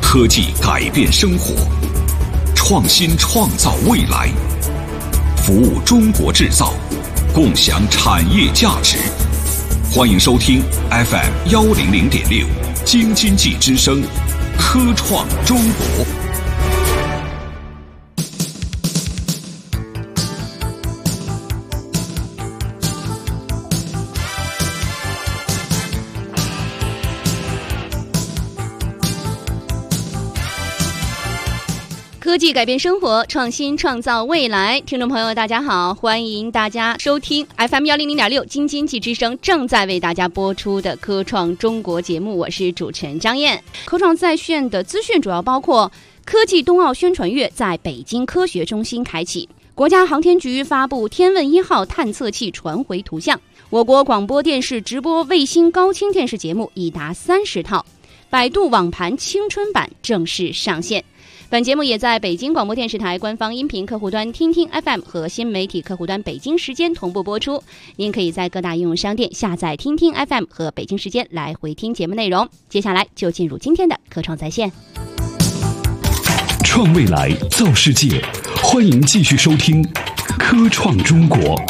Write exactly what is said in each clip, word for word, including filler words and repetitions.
科技改变生活，创新创造未来，服务中国制造，共享产业价值。欢迎收听 F M 幺零零点六京津冀之声，科创中国。 科技改变生活，创新创造未来。听众朋友大家好，欢迎大家收听 F M 幺零零点六京津冀之声正在为大家播出的科创中国节目，我是主持人张燕。科创在线的资讯主要包括：科技冬奥宣传月在北京科学中心开启，国家航天局发布天问一号探测器传回图像，我国广播电视直播卫星高清电视节目已达三十套，百度网盘青春版正式上线。本节目也在北京广播电视台官方音频客户端听听 F M 和新媒体客户端北京时间同步播出。您可以在各大应用商店下载听听 F M 和北京时间来回听节目内容。接下来就进入今天的科创在线。 创未来，造世界，欢迎继续收听科创中国。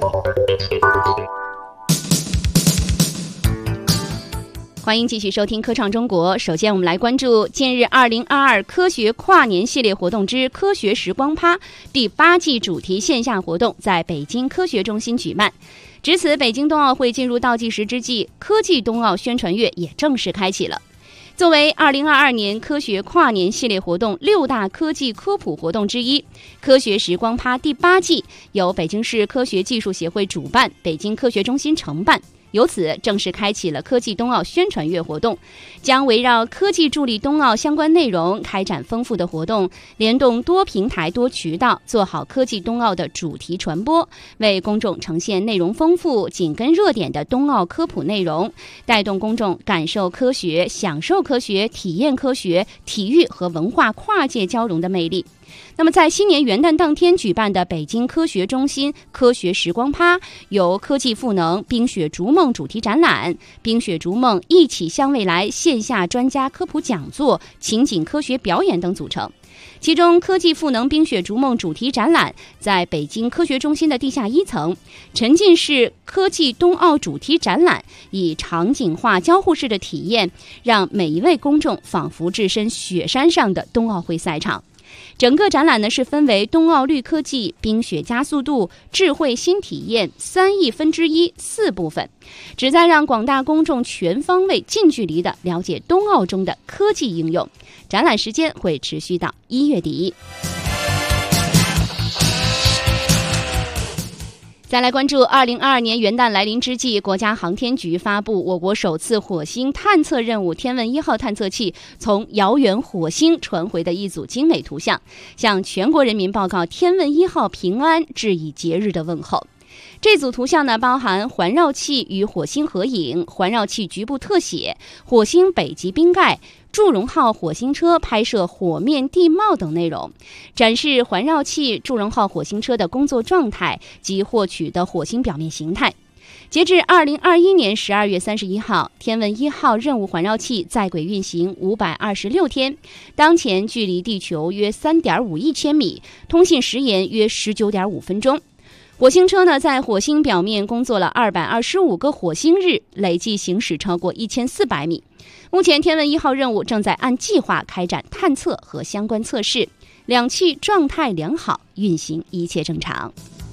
欢迎继续收听科创中国。首先我们来关注近日二零二二科学跨年系列活动之科学时光趴第八季主题线下活动在北京科学中心举办。值此北京冬奥会进入倒计时之际，科技冬奥宣传月也正式开启了。作为二零二二年科学跨年系列活动六大科技科普活动之一，科学时光趴第八季由北京市科学技术协会主办，北京科学中心承办，由此正式开启了科技冬奥宣传月活动，将围绕科技助力冬奥相关内容开展丰富的活动，联动多平台多渠道，做好科技冬奥的主题传播，为公众呈现内容丰富、紧跟热点的冬奥科普内容，带动公众感受科学、享受科学、体验科学、体育和文化跨界交融的魅力。那么在新年元旦当天举办的北京科学中心科学时光趴，由科技赋能、冰雪逐梦主题展览、冰雪逐梦一起向未来线下专家科普讲座、情景科学表演等组成。其中科技赋能冰雪逐梦主题展览在北京科学中心的地下一层，沉浸式科技冬奥主题展览以场景化交互式的体验，让每一位公众仿佛置身雪山上的冬奥会赛场。整个展览呢是分为冬奥绿科技、冰雪加速度、智慧新体验三亿分之一四部分，旨在让广大公众全方位近距离的了解冬奥中的科技应用。展览时间会持续到一月底。再来关注二零二二年元旦来临之际，国家航天局发布我国首次火星探测任务天问一号探测器从遥远火星传回的一组精美图像，向全国人民报告天问一号平安，致以节日的问候。这组图像呢，包含环绕器与火星合影、环绕器局部特写、火星北极冰盖、祝融号火星车拍摄火面地貌等内容，展示环绕器、祝融号火星车的工作状态及获取的火星表面形态。截至二零二一年十二月三十一号，天问一号任务环绕器在轨运行五百二十六天，当前距离地球约三点五亿千米，通信时延约十九点五分钟。火星车呢，在火星表面工作了二百二十五个火星日，累计行驶超过一千四百米。目前天问一号任务正在按计划开展探测和相关测试，两器状态良好，运行一切正常。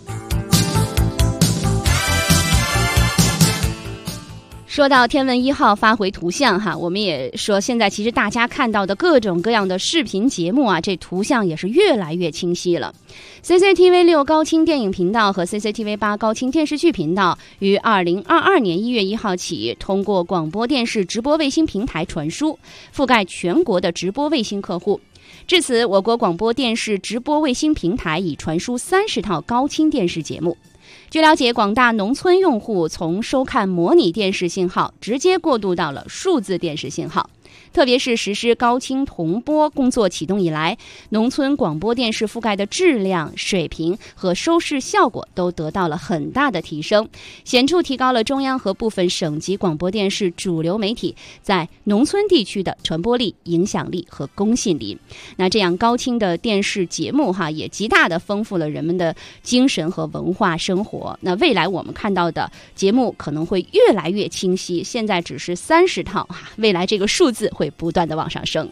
说到天问一号发回图像哈，我们也说现在其实大家看到的各种各样的视频节目啊，这图像也是越来越清晰了。C C T V 六高清电影频道和 C C T V 八高清电视剧频道于二零二二年一月一号起，通过广播电视直播卫星平台传输，覆盖全国的直播卫星客户。至此，我国广播电视直播卫星平台已传输三十套高清电视节目。据了解，广大农村用户从收看模拟电视信号直接过渡到了数字电视信号。 特别是实施高清同播工作启动以来，农村广播电视覆盖的质量、水平和收视效果都得到了很大的提升，显著提高了中央和部分省级广播电视主流媒体在农村地区的传播力、影响力和公信力。那这样高清的电视节目哈，也极大的丰富了人们的精神和文化生活。那未来我们看到的节目可能会越来越清晰，现在只是三十套哈，未来这个数字会不断的往上升。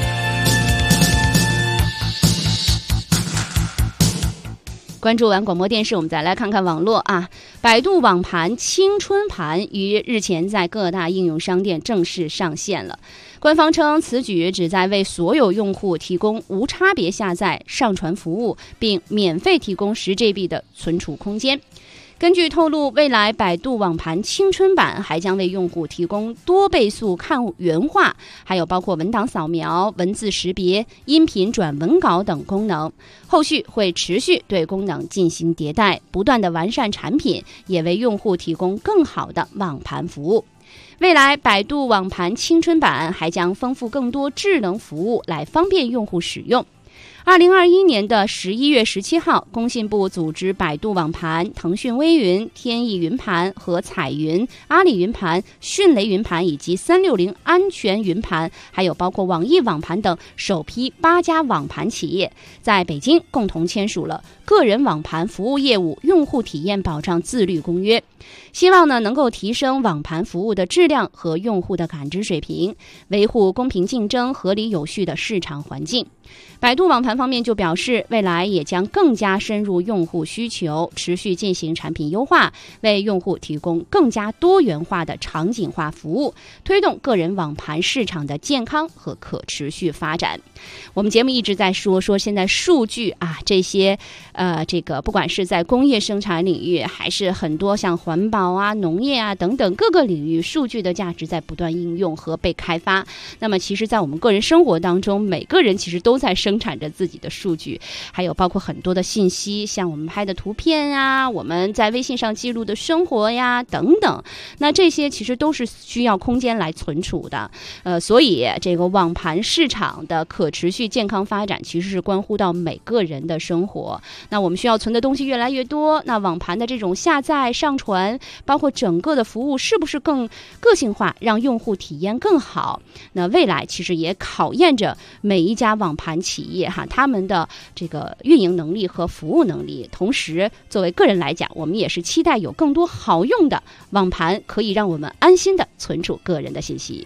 关注完广播电视，我们再来看看网络啊。百度网盘青春盘于日前在各大应用商店正式上线了。官方称，此举旨在为所有用户提供无差别下载、上传服务，并免费提供十 G B 的存储空间。根据透露，未来百度网盘青春版还将为用户提供多倍速看原画，还有包括文档扫描、文字识别、音频转文稿等功能。后续会持续对功能进行迭代，不断的完善产品，也为用户提供更好的网盘服务。未来百度网盘青春版还将丰富更多智能服务，来方便用户使用。二零二一年的十一月十七号，工信部组织百度网盘、腾讯微云、天翼云盘和彩云、阿里云盘、迅雷云盘以及三六零安全云盘，还有包括网易网盘等首批八家网盘企业，在北京共同签署了个人网盘服务业务用户体验保障自律公约，希望呢能够提升网盘服务的质量和用户的感知水平，维护公平竞争、合理有序的市场环境。百度网盘方面就表示，未来也将更加深入用户需求，持续进行产品优化，为用户提供更加多元化的场景化服务，推动个人网盘市场的健康和可持续发展。我们节目一直在说说现在数据啊，这些呃，这个不管是在工业生产领域，还是很多像环保啊、农业啊等等各个领域，数据的价值在不断应用和被开发。那么其实在我们个人生活当中，每个人其实都在生产着自己的数据，还有包括很多的信息，像我们拍的图片呀，我们在微信上记录的生活呀等等，那这些其实都是需要空间来存储的。呃，所以这个网盘市场的可持续健康发展其实是关乎到每个人的生活。那我们需要存的东西越来越多，那网盘的这种下载、上传，包括整个的服务是不是更个性化，让用户体验更好？那未来其实也考验着每一家网盘企业哈，他们的这个运营能力和服务能力。同时，作为个人来讲，我们也是期待有更多好用的网盘，可以让我们安心的存储个人的信息。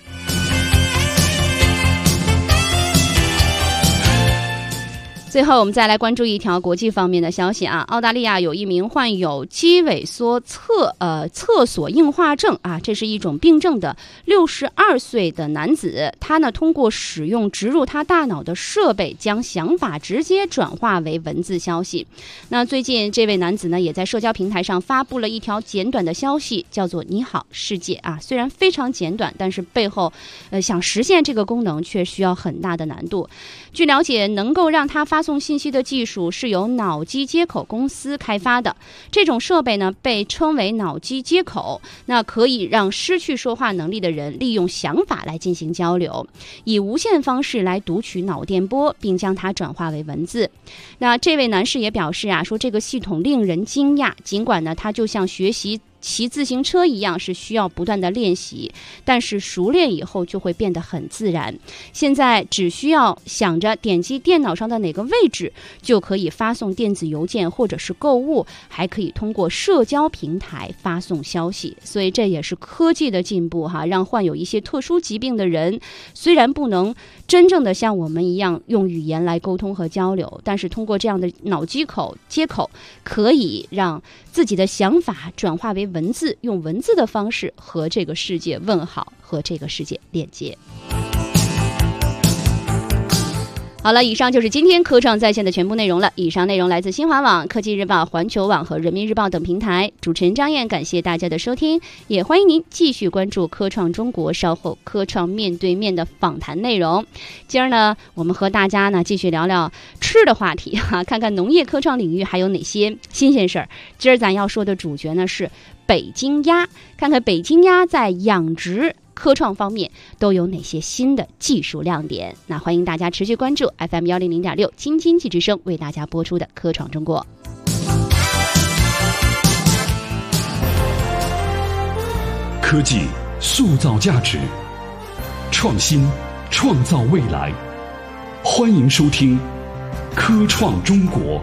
最后我们再来关注一条国际方面的消息啊，澳大利亚有一名患有肌萎缩侧呃厕所硬化症啊，这是一种病症的六十二岁的男子，他呢通过使用植入他大脑的设备，将想法直接转化为文字消息。那最近这位男子呢，也在社交平台上发布了一条简短的消息，叫做"你好，世界"啊，虽然非常简短，但是背后呃想实现这个功能却需要很大的难度。据了解，能够让他发送信息的技术是由脑机接口公司开发的。这种设备呢被称为脑机接口，那可以让失去说话能力的人利用想法来进行交流，以无线方式来读取脑电波，并将它转化为文字。那这位男士也表示啊，说这个系统令人惊讶，尽管呢它就像学习骑自行车一样，是需要不断的练习，但是熟练以后就会变得很自然。现在只需要想着点击电脑上的哪个位置，就可以发送电子邮件或者是购物，还可以通过社交平台发送消息。所以这也是科技的进步哈，让患有一些特殊疾病的人虽然不能真正的像我们一样用语言来沟通和交流，但是通过这样的脑机口接口，可以让自己的想法转化为文字，用文字的方式和这个世界问好，和这个世界链接。好了，以上就是今天科创在线的全部内容了。以上内容来自新华网、科技日报、环球网和人民日报等平台。主持人张燕，感谢大家的收听，也欢迎您继续关注科创中国稍后科创面对面的访谈内容。今儿呢，我们和大家呢继续聊聊吃的话题哈、啊，看看农业科创领域还有哪些新鲜事儿。今儿咱要说的主角呢是北京鸭，看看北京鸭在养殖科创方面都有哪些新的技术亮点？那欢迎大家持续关注 F M 一零零点六京津冀之声为大家播出的科创中国。 科技塑造价值，创新创造未来。欢迎收听科创中国。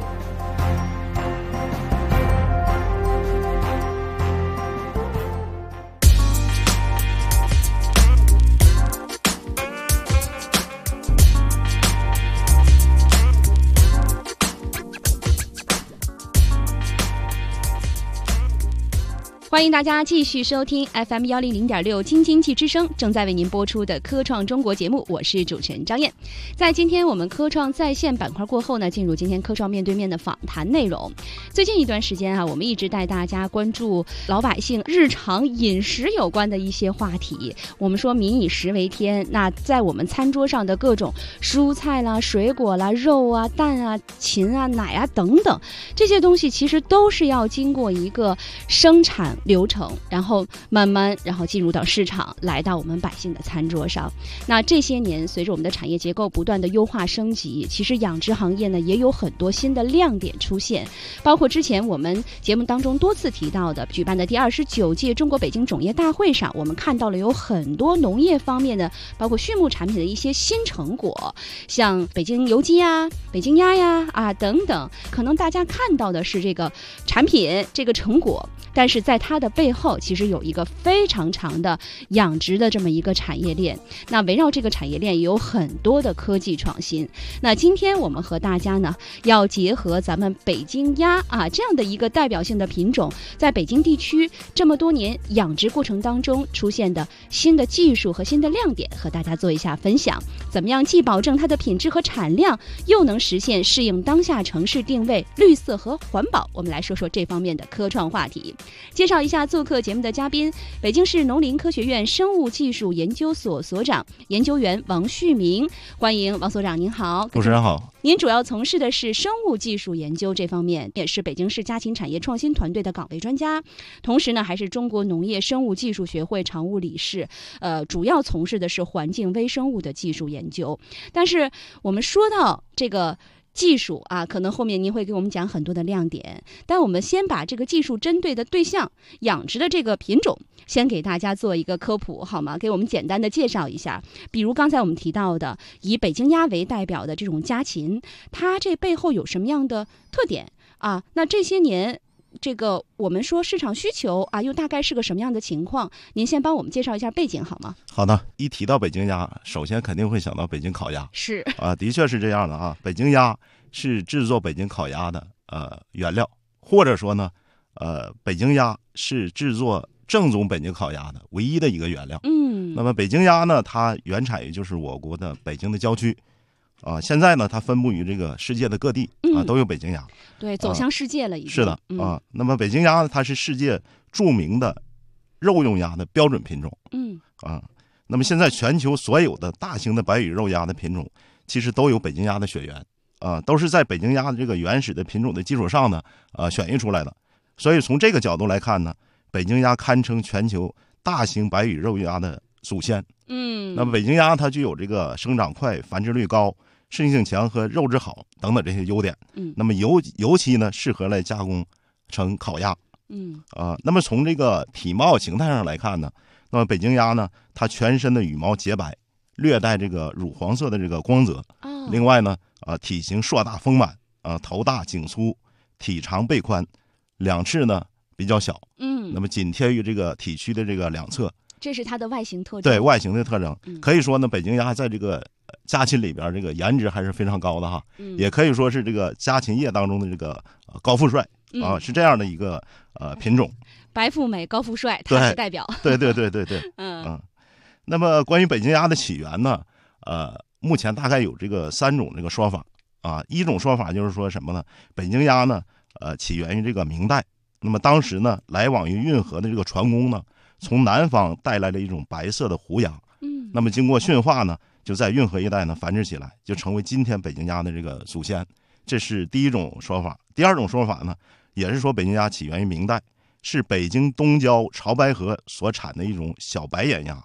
欢迎大家继续收听 F M 一零零点六京津冀之声正在为您播出的科创中国节目，我是主持人张燕。在今天我们科创在线板块过后呢，进入今天科创面对面的访谈内容。最近一段时间啊，我们一直带大家关注老百姓日常饮食有关的一些话题。我们说民以食为天，那在我们餐桌上的各种蔬菜啦、水果啦、肉啊、蛋啊、禽啊、奶啊等等，这些东西其实都是要经过一个生产流程，然后慢慢然后进入到市场，来到我们百姓的餐桌上。那这些年随着我们的产业结构不断的优化升级，其实养殖行业呢也有很多新的亮点出现，包括之前我们节目当中多次提到的举办的第二十九届中国北京种业大会上，我们看到了有很多农业方面的包括畜牧产品的一些新成果，像北京油鸡呀、北京鸭呀啊等等，可能大家看到的是这个产品这个成果，但是在它的背后其实有一个非常长的养殖的这么一个产业链，那围绕这个产业链也有很多的科技创新。那今天我们和大家呢要结合咱们北京鸭啊这样的一个代表性的品种，在北京地区这么多年养殖过程当中出现的新的技术和新的亮点，和大家做一下分享。怎么样既保证它的品质和产量，又能实现适应当下城市定位、绿色和环保？我们来说说这方面的科创话题。介绍一下做客节目的嘉宾，北京市农林科学院生物技术研究所所长、研究员王旭明。欢迎王所长，您好。 主持人好。 您主要从事的是生物技术研究这方面，也是北京市家禽产业创新团队的岗位专家，同时呢还是中国农业生物技术学会常务理事，呃，主要从事的是环境微生物的技术研究。但是我们说到这个技术啊，可能后面您会给我们讲很多的亮点，但我们先把这个技术针对的对象养殖的这个品种先给大家做一个科普好吗？给我们简单的介绍一下。比如刚才我们提到的以北京鸭为代表的这种家禽，它这背后有什么样的特点啊？那这些年这个我们说市场需求啊，又大概是个什么样的情况？您先帮我们介绍一下背景好吗？ 好的，一提到北京鸭，首先肯定会想到北京烤鸭， 是啊，的确是这样的啊。北京鸭是制作北京烤鸭的呃原料，或者说呢，呃，北京鸭是制作正宗北京烤鸭的唯一的一个原料。 嗯， 那么北京鸭呢，它原产于就是我国的北京的郊区。啊，现在呢，它分布于这个世界的各地啊，都有北京鸭。 对，走向世界了已经。 是的啊，那么北京鸭呢，它是世界著名的肉用鸭的标准品种。 嗯啊，那么现在全球所有的大型的白羽肉鸭的品种，其实都有北京鸭的血缘啊，都是在北京鸭的这个原始的品种的基础上呢，啊选育出来的。所以从这个角度来看呢，北京鸭堪称全球大型白羽肉鸭的祖先。 嗯， 那么北京鸭它具有这个生长快、繁殖率高、适应性强和肉质好等等这些优点。 嗯， 那么尤尤其呢适合来加工成烤鸭。 嗯啊、呃，那么从这个体貌形态上来看呢，那么北京鸭呢，它全身的羽毛洁白，略带这个乳黄色的这个光泽。 哦， 另外呢，啊、呃，体型硕大丰满，啊、呃，头大颈粗，体长背宽，两翅呢比较小。 嗯， 那么紧贴于这个体躯的这个两侧。 这是它的外形特征。 对外形的特征， 嗯、 可以说呢，北京鸭在这个家禽里边这个颜值还是非常高的哈， 嗯、 也可以说是这个家禽业当中的这个高富帅、嗯、啊，是这样的一个呃品种。 白富美高富帅，它是代表。 对对对对对， 嗯嗯。那么关于北京鸭的起源呢，呃，目前大概有这个三种这个说法啊。一种说法就是说什么呢？北京鸭呢，呃，起源于这个明代。那么当时呢，来往于运河的这个船工呢，从南方带来了一种白色的湖鸭。 嗯。 那么经过驯化呢，就在运河一带呢繁殖起来，就成为今天北京鸭的这个祖先。这是第一种说法。第二种说法呢，也是说北京鸭起源于明代，是北京东郊潮白河所产的一种小白眼鸭。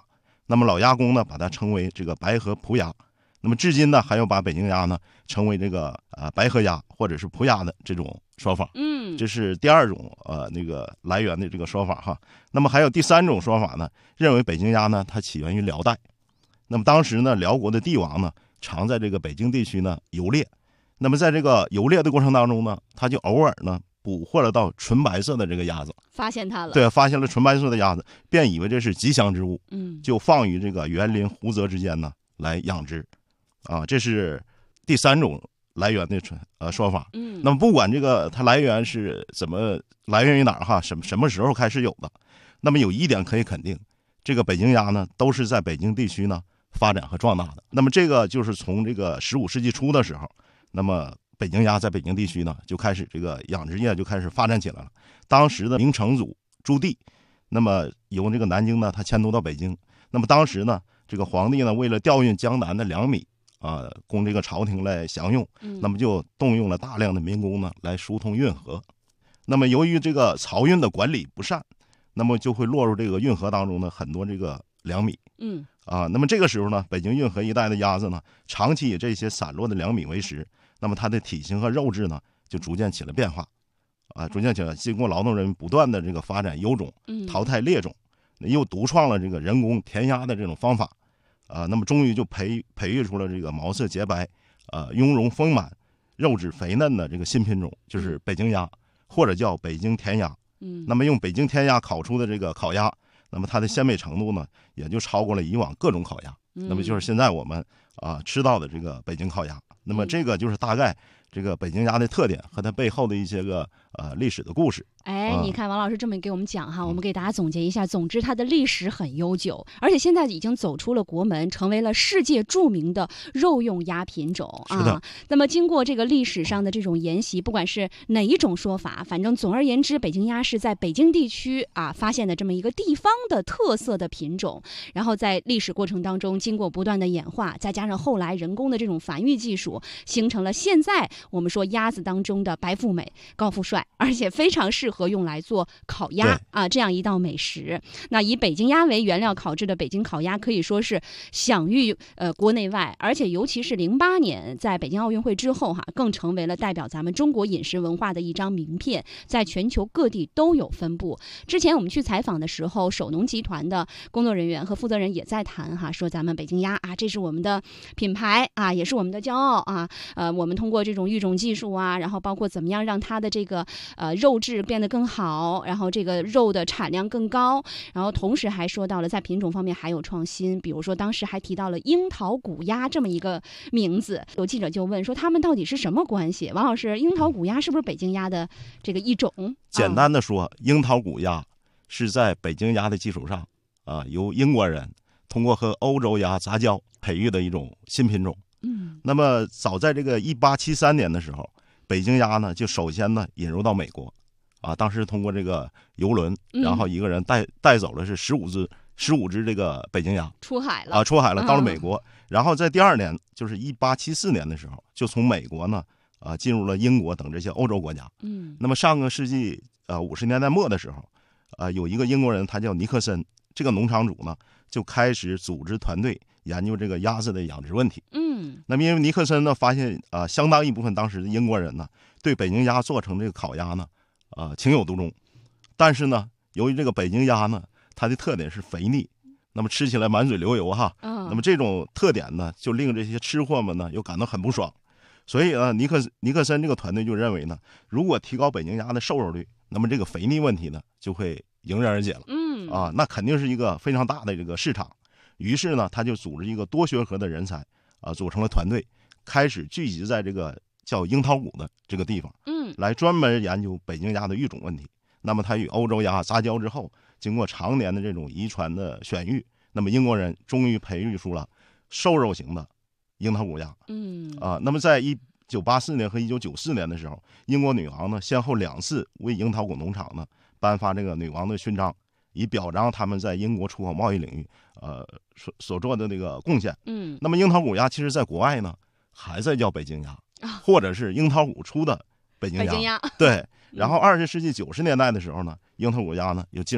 那么老鸭公呢，把它称为这个白河蒲鸭。那么至今呢，还有把北京鸭呢称为这个呃白河鸭或者是蒲鸭的这种说法。 嗯， 这是第二种呃那个来源的这个说法哈。那么还有第三种说法呢，认为北京鸭呢它起源于辽代。那么当时呢，辽国的帝王呢常在这个北京地区呢游猎。那么在这个游猎的过程当中呢，他就偶尔呢捕获了到纯白色的这个鸭子， 发现它了。 对，发现了纯白色的鸭子，便以为这是吉祥之物， 嗯， 就放于这个园林湖泽之间呢来养殖。啊，这是第三种来源的呃说法。 嗯， 那么不管这个它来源是怎么来源于哪儿哈，什么什么时候开始有的，那么有一点可以肯定，这个北京鸭呢都是在北京地区呢发展和壮大的。那么这个就是从这个十五世纪初的时候，那么北京鸭在北京地区呢就开始这个养殖业就开始发展起来了。当时的明成祖朱棣，那么由这个南京呢他迁都到北京，那么当时呢这个皇帝呢为了调运江南的粮米啊，供这个朝廷来享用，那么就动用了大量的民工呢来疏通运河。那么由于这个漕运的管理不善，那么就会落入这个运河当中的很多这个粮米。 嗯啊，那么这个时候呢，北京运河一带的鸭子呢，长期以这些散落的粮米为食，那么它的体型和肉质呢就逐渐起了变化。啊，逐渐起来，经过劳动人民不断的这个发展优种，淘汰劣种，又独创了这个人工填鸭的这种方法。啊，那么终于就培培育出了这个毛色洁白、呃雍容丰满、肉质肥嫩的这个新品种，就是北京鸭，或者叫北京填鸭。 嗯， 那么用北京填鸭烤出的这个烤鸭，那么它的鲜美程度呢，也就超过了以往各种烤鸭。那么就是现在我们啊吃到的这个北京烤鸭。那么这个就是大概这个北京鸭的特点和它背后的一些个呃历史的故事。 哎，你看王老师这么给我们讲哈，我们给大家总结一下。总之，它的历史很悠久，而且现在已经走出了国门，成为了世界著名的肉用鸭品种啊。 是的。 那么，经过这个历史上的这种沿袭，不管是哪一种说法，反正总而言之，北京鸭是在北京地区啊发现的这么一个地方的特色的品种。然后在历史过程当中，经过不断的演化，再加上后来人工的这种繁育技术，形成了现在我们说鸭子当中的白富美、高富帅，而且非常适合和用来做烤鸭啊，这样一道美食。那以北京鸭为原料烤制的北京烤鸭可以说是享誉呃国内外，而且尤其是零八年在北京奥运会之后哈，更成为了代表咱们中国饮食文化的一张名片，在全球各地都有分布。之前我们去采访的时候，首农集团的工作人员和负责人也在谈哈，说咱们北京鸭啊，这是我们的品牌啊，也是我们的骄傲啊。呃，我们通过这种育种技术啊，然后包括怎么样让它的这个呃肉质变得更好，然后这个肉的产量更高，然后同时还说到了在品种方面还有创新，比如说当时还提到了樱桃谷鸭这么一个名字。有记者就问说他们到底是什么关系？王老师，樱桃谷鸭是不是北京鸭的这个一种？ 简单的说，樱桃谷鸭是在北京鸭的基础上啊，由英国人通过和欧洲鸭杂交培育的一种新品种。 嗯， 那么早在这个一八七三年的时候，北京鸭呢就首先呢引入到美国。啊，当时通过这个游轮，然后一个人带带走了是十五只十五只这个北京鸭出海了啊，出海了，到了美国。然后在第二年，就是一八七四年的时候，就从美国呢啊进入了英国等这些欧洲国家。 嗯， 那么上个世纪呃五十年代末的时候，啊有一个英国人，他叫尼克森，这个农场主呢就开始组织团队研究这个鸭子的养殖问题。 嗯， 那么因为尼克森呢发现啊，相当一部分当时的英国人呢对北京鸭做成这个烤鸭呢。啊、呃，情有独钟，但是呢，由于这个北京鸭呢，它的特点是肥腻，那么吃起来满嘴流油哈， 嗯、 那么这种特点呢，就令这些吃货们呢又感到很不爽，所以呢，尼克尼克森这个团队就认为呢，如果提高北京鸭的瘦肉率，那么这个肥腻问题呢就会迎刃而解了。 嗯， 啊，那肯定是一个非常大的这个市场。于是呢，他就组织一个多学科的人才啊，组成了团队，开始聚集在这个叫樱桃谷的这个地方。来专门研究北京鸭的育种问题。那么它与欧洲鸭杂交之后，经过常年的这种遗传的选育，那么英国人终于培育出了瘦肉型的樱桃谷鸭。 嗯啊，那么在一九八四年和一九九四年的时候，英国女王呢先后两次为樱桃谷农场呢颁发这个女王的勋章，以表彰他们在英国出口贸易领域呃所所做的这个贡献。 嗯， 那么樱桃谷鸭其实在国外呢还在叫北京鸭，或者是樱桃谷出的。北京鸭， 北京鸭对，然后二十世纪九十年代的时候呢，樱桃谷鸭呢又进入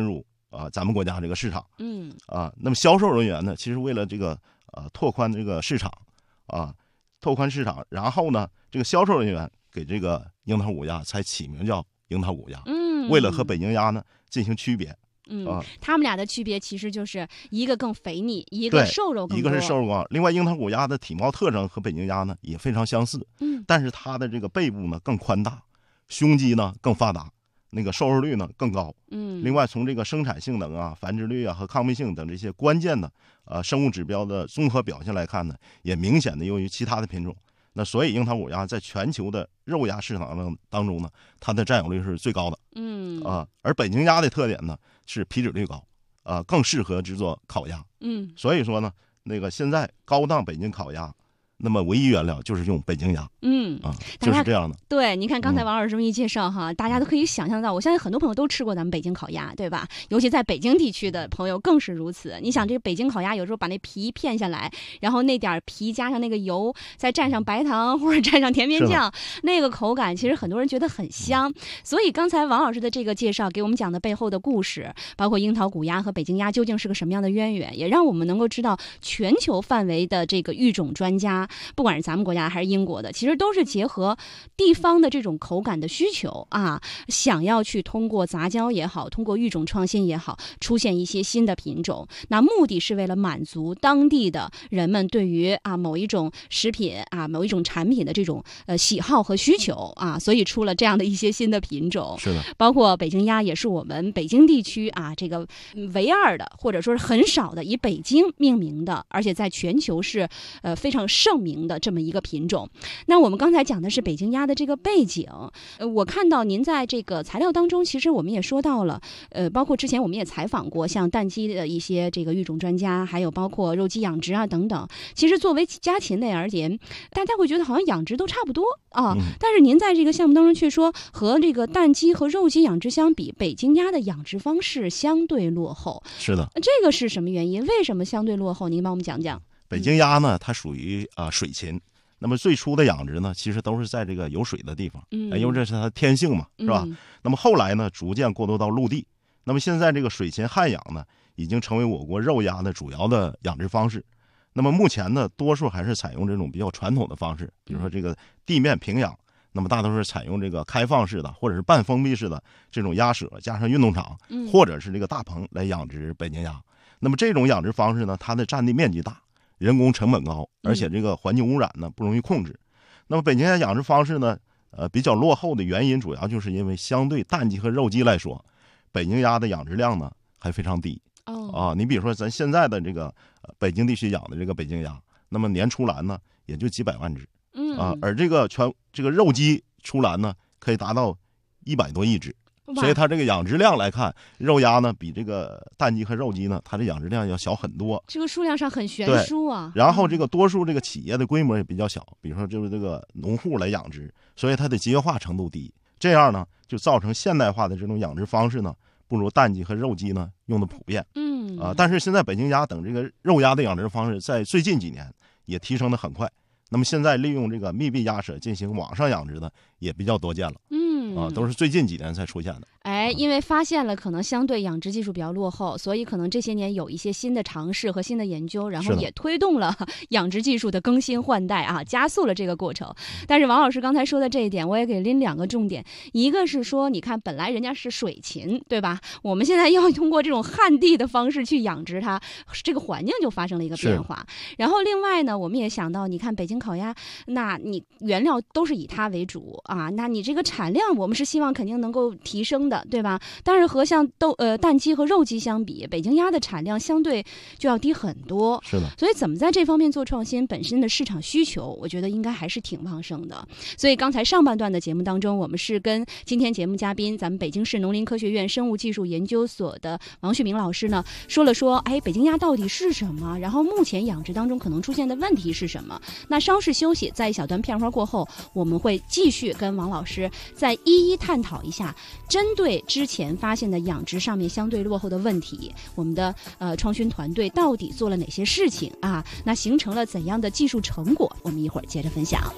啊咱们国家这个市场。 嗯啊，那么销售人员呢，其实为了这个呃拓宽这个市场啊，拓宽市场，然后呢，这个销售人员给这个樱桃谷鸭才起名叫樱桃谷鸭。 嗯， 为了和北京鸭呢进行区别。 嗯、 啊， 他们俩的区别其实就是一个更肥腻，一个瘦肉更多， 一个是瘦肉更高。另外，樱桃谷鸭的体貌特征和北京鸭呢也非常相似， 嗯， 但是它的这个背部呢更宽大，胸肌呢更发达，那个瘦肉率呢更高。 嗯， 另外从这个生产性能啊、繁殖率啊和抗病性等这些关键的呃生物指标的综合表现来看呢，也明显的优于其他的品种。那所以樱桃谷鸭在全球的肉鸭市场当中呢，它的占有率是最高的。 嗯啊，而北京鸭的特点呢是皮脂率高，啊，更适合制作烤鸭。 嗯， 所以说呢，那个现在高档北京烤鸭，那么唯一原料就是用北京鸭。 嗯啊，就是这样的。 对，你看刚才王老师这么一介绍哈，嗯、大家都可以想象到，我相信很多朋友都吃过咱们北京烤鸭，对吧？尤其在北京地区的朋友更是如此。你想，这个北京烤鸭有时候把那皮片下来，然后那点皮加上那个油，再蘸上白糖或者蘸上甜面酱，那个口感其实很多人觉得很香。所以刚才王老师的这个介绍给我们讲的背后的故事，包括樱桃谷鸭和北京鸭究竟是个什么样的渊源，也让我们能够知道全球范围的这个育种专家，不管是咱们国家还是英国的，其实都是结合地方的这种口感的需求啊，想要去通过杂交也好，通过育种创新也好，出现一些新的品种。那目的是为了满足当地的人们对于啊某一种食品啊某一种产品的这种呃喜好和需求啊，所以出了这样的一些新的品种。 是的， 包括北京鸭也是我们北京地区啊这个唯二的，或者说是很少的以北京命名的，而且在全球是呃非常盛名的这么一个品种。那我们刚才讲的是北京鸭的这个背景，呃，我看到您在这个材料当中，其实我们也说到了，呃，包括之前我们也采访过像蛋鸡的一些这个育种专家，还有包括肉鸡养殖啊等等。其实作为家禽类而言，大家会觉得好像养殖都差不多啊， 嗯、 但是您在这个项目当中却说，和这个蛋鸡和肉鸡养殖相比，北京鸭的养殖方式相对落后。 是的， 这个是什么原因？为什么相对落后？您帮我们讲讲。 北京鸭呢，它属于啊、呃、水禽。那么最初的养殖呢，其实都是在这个有水的地方，嗯，因为这是它天性嘛，是吧？ 嗯、 那么后来呢，逐渐过渡到陆地。那么现在这个水禽旱养呢，已经成为我国肉鸭的主要的养殖方式。那么目前呢，多数还是采用这种比较传统的方式，比如说这个地面平养。那么大多是采用这个开放式的或者是半封闭式的这种鸭舍，加上运动场， 嗯、 或者是这个大棚来养殖北京鸭。那么这种养殖方式呢，它的占地面积大，人工成本高，而且这个环境污染呢不容易控制。那么北京鸭养殖方式呢，呃，比较落后的原因主要就是因为相对蛋鸡和肉鸡来说，北京鸭的养殖量呢还非常低。 哦， 啊，你比如说咱现在的这个、呃、北京地区养的这个北京鸭，那么年出栏呢也就几百万只， 嗯啊，而这个全这个肉鸡出栏呢可以达到一百多亿只。所以它这个养殖量来看，肉鸭呢比这个蛋鸡和肉鸡呢，它的养殖量要小很多。 这个数量上很悬殊啊。 然后这个多数这个企业的规模也比较小，比如说就是这个农户来养殖，所以它的节约化程度低。这样呢，就造成现代化的这种养殖方式呢，不如蛋鸡和肉鸡呢用的普遍。 嗯啊，但是现在北京鸭等这个肉鸭的养殖方式，在最近几年也提升的很快。那么现在利用这个密闭鸭舍进行网上养殖的也比较多见了。 嗯啊，都是最近几年才出现的。 哎，因为发现了可能相对养殖技术比较落后，所以可能这些年有一些新的尝试和新的研究，然后也推动了养殖技术的更新换代啊，加速了这个过程。但是王老师刚才说的这一点，我也给拎两个重点，一个是说，你看本来人家是水禽，对吧？我们现在要通过这种旱地的方式去养殖它，这个环境就发生了一个变化。然后另外呢，我们也想到，你看北京烤鸭，那你原料都是以它为主啊，那你这个产量我们是希望肯定能够提升的，对吧？但是和像豆呃蛋鸡和肉鸡相比，北京鸭的产量相对就要低很多。 是的。 所以怎么在这方面做创新，本身的市场需求，我觉得应该还是挺旺盛的。所以刚才上半段的节目当中，我们是跟今天节目嘉宾，咱们北京市农林科学院生物技术研究所的王旭明老师呢，说了说，哎，北京鸭到底是什么？然后目前养殖当中可能出现的问题是什么？那稍事休息，在一小段片花过后，我们会继续跟王老师再一一探讨一下，针对之前发现的养殖上面相对落后的问题，我们的呃创新团队到底做了哪些事情啊？那形成了怎样的技术成果？我们一会儿接着分享。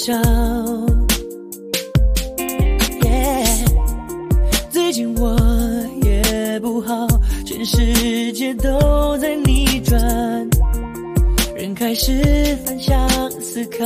笑。Yeah， 最近我也不好，全世界都在逆转，人开始反向思考，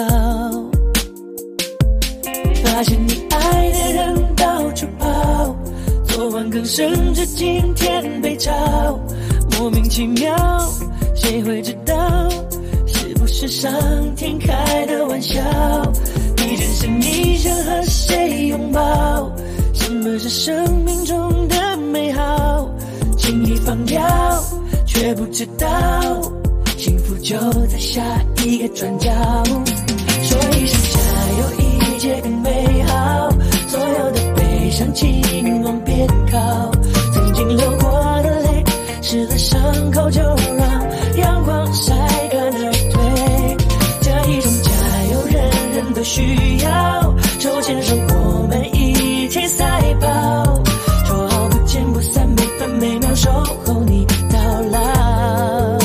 发现你爱的人到处跑，昨晚更甚至今天被炒，莫名其妙，谁会知道是不是上天开的玩笑？地震时你想和谁拥抱？什么是生命中的美好？轻易放掉，却不知道幸福就在下一个转角。说一声加油，一切更美好，所有的悲伤请往边靠，曾经流过的泪湿了伤口，就让阳光晒干而退。这一种加油人人都需要，手牵手我们一起赛跑，说好不见不散，每分每秒守候你到老。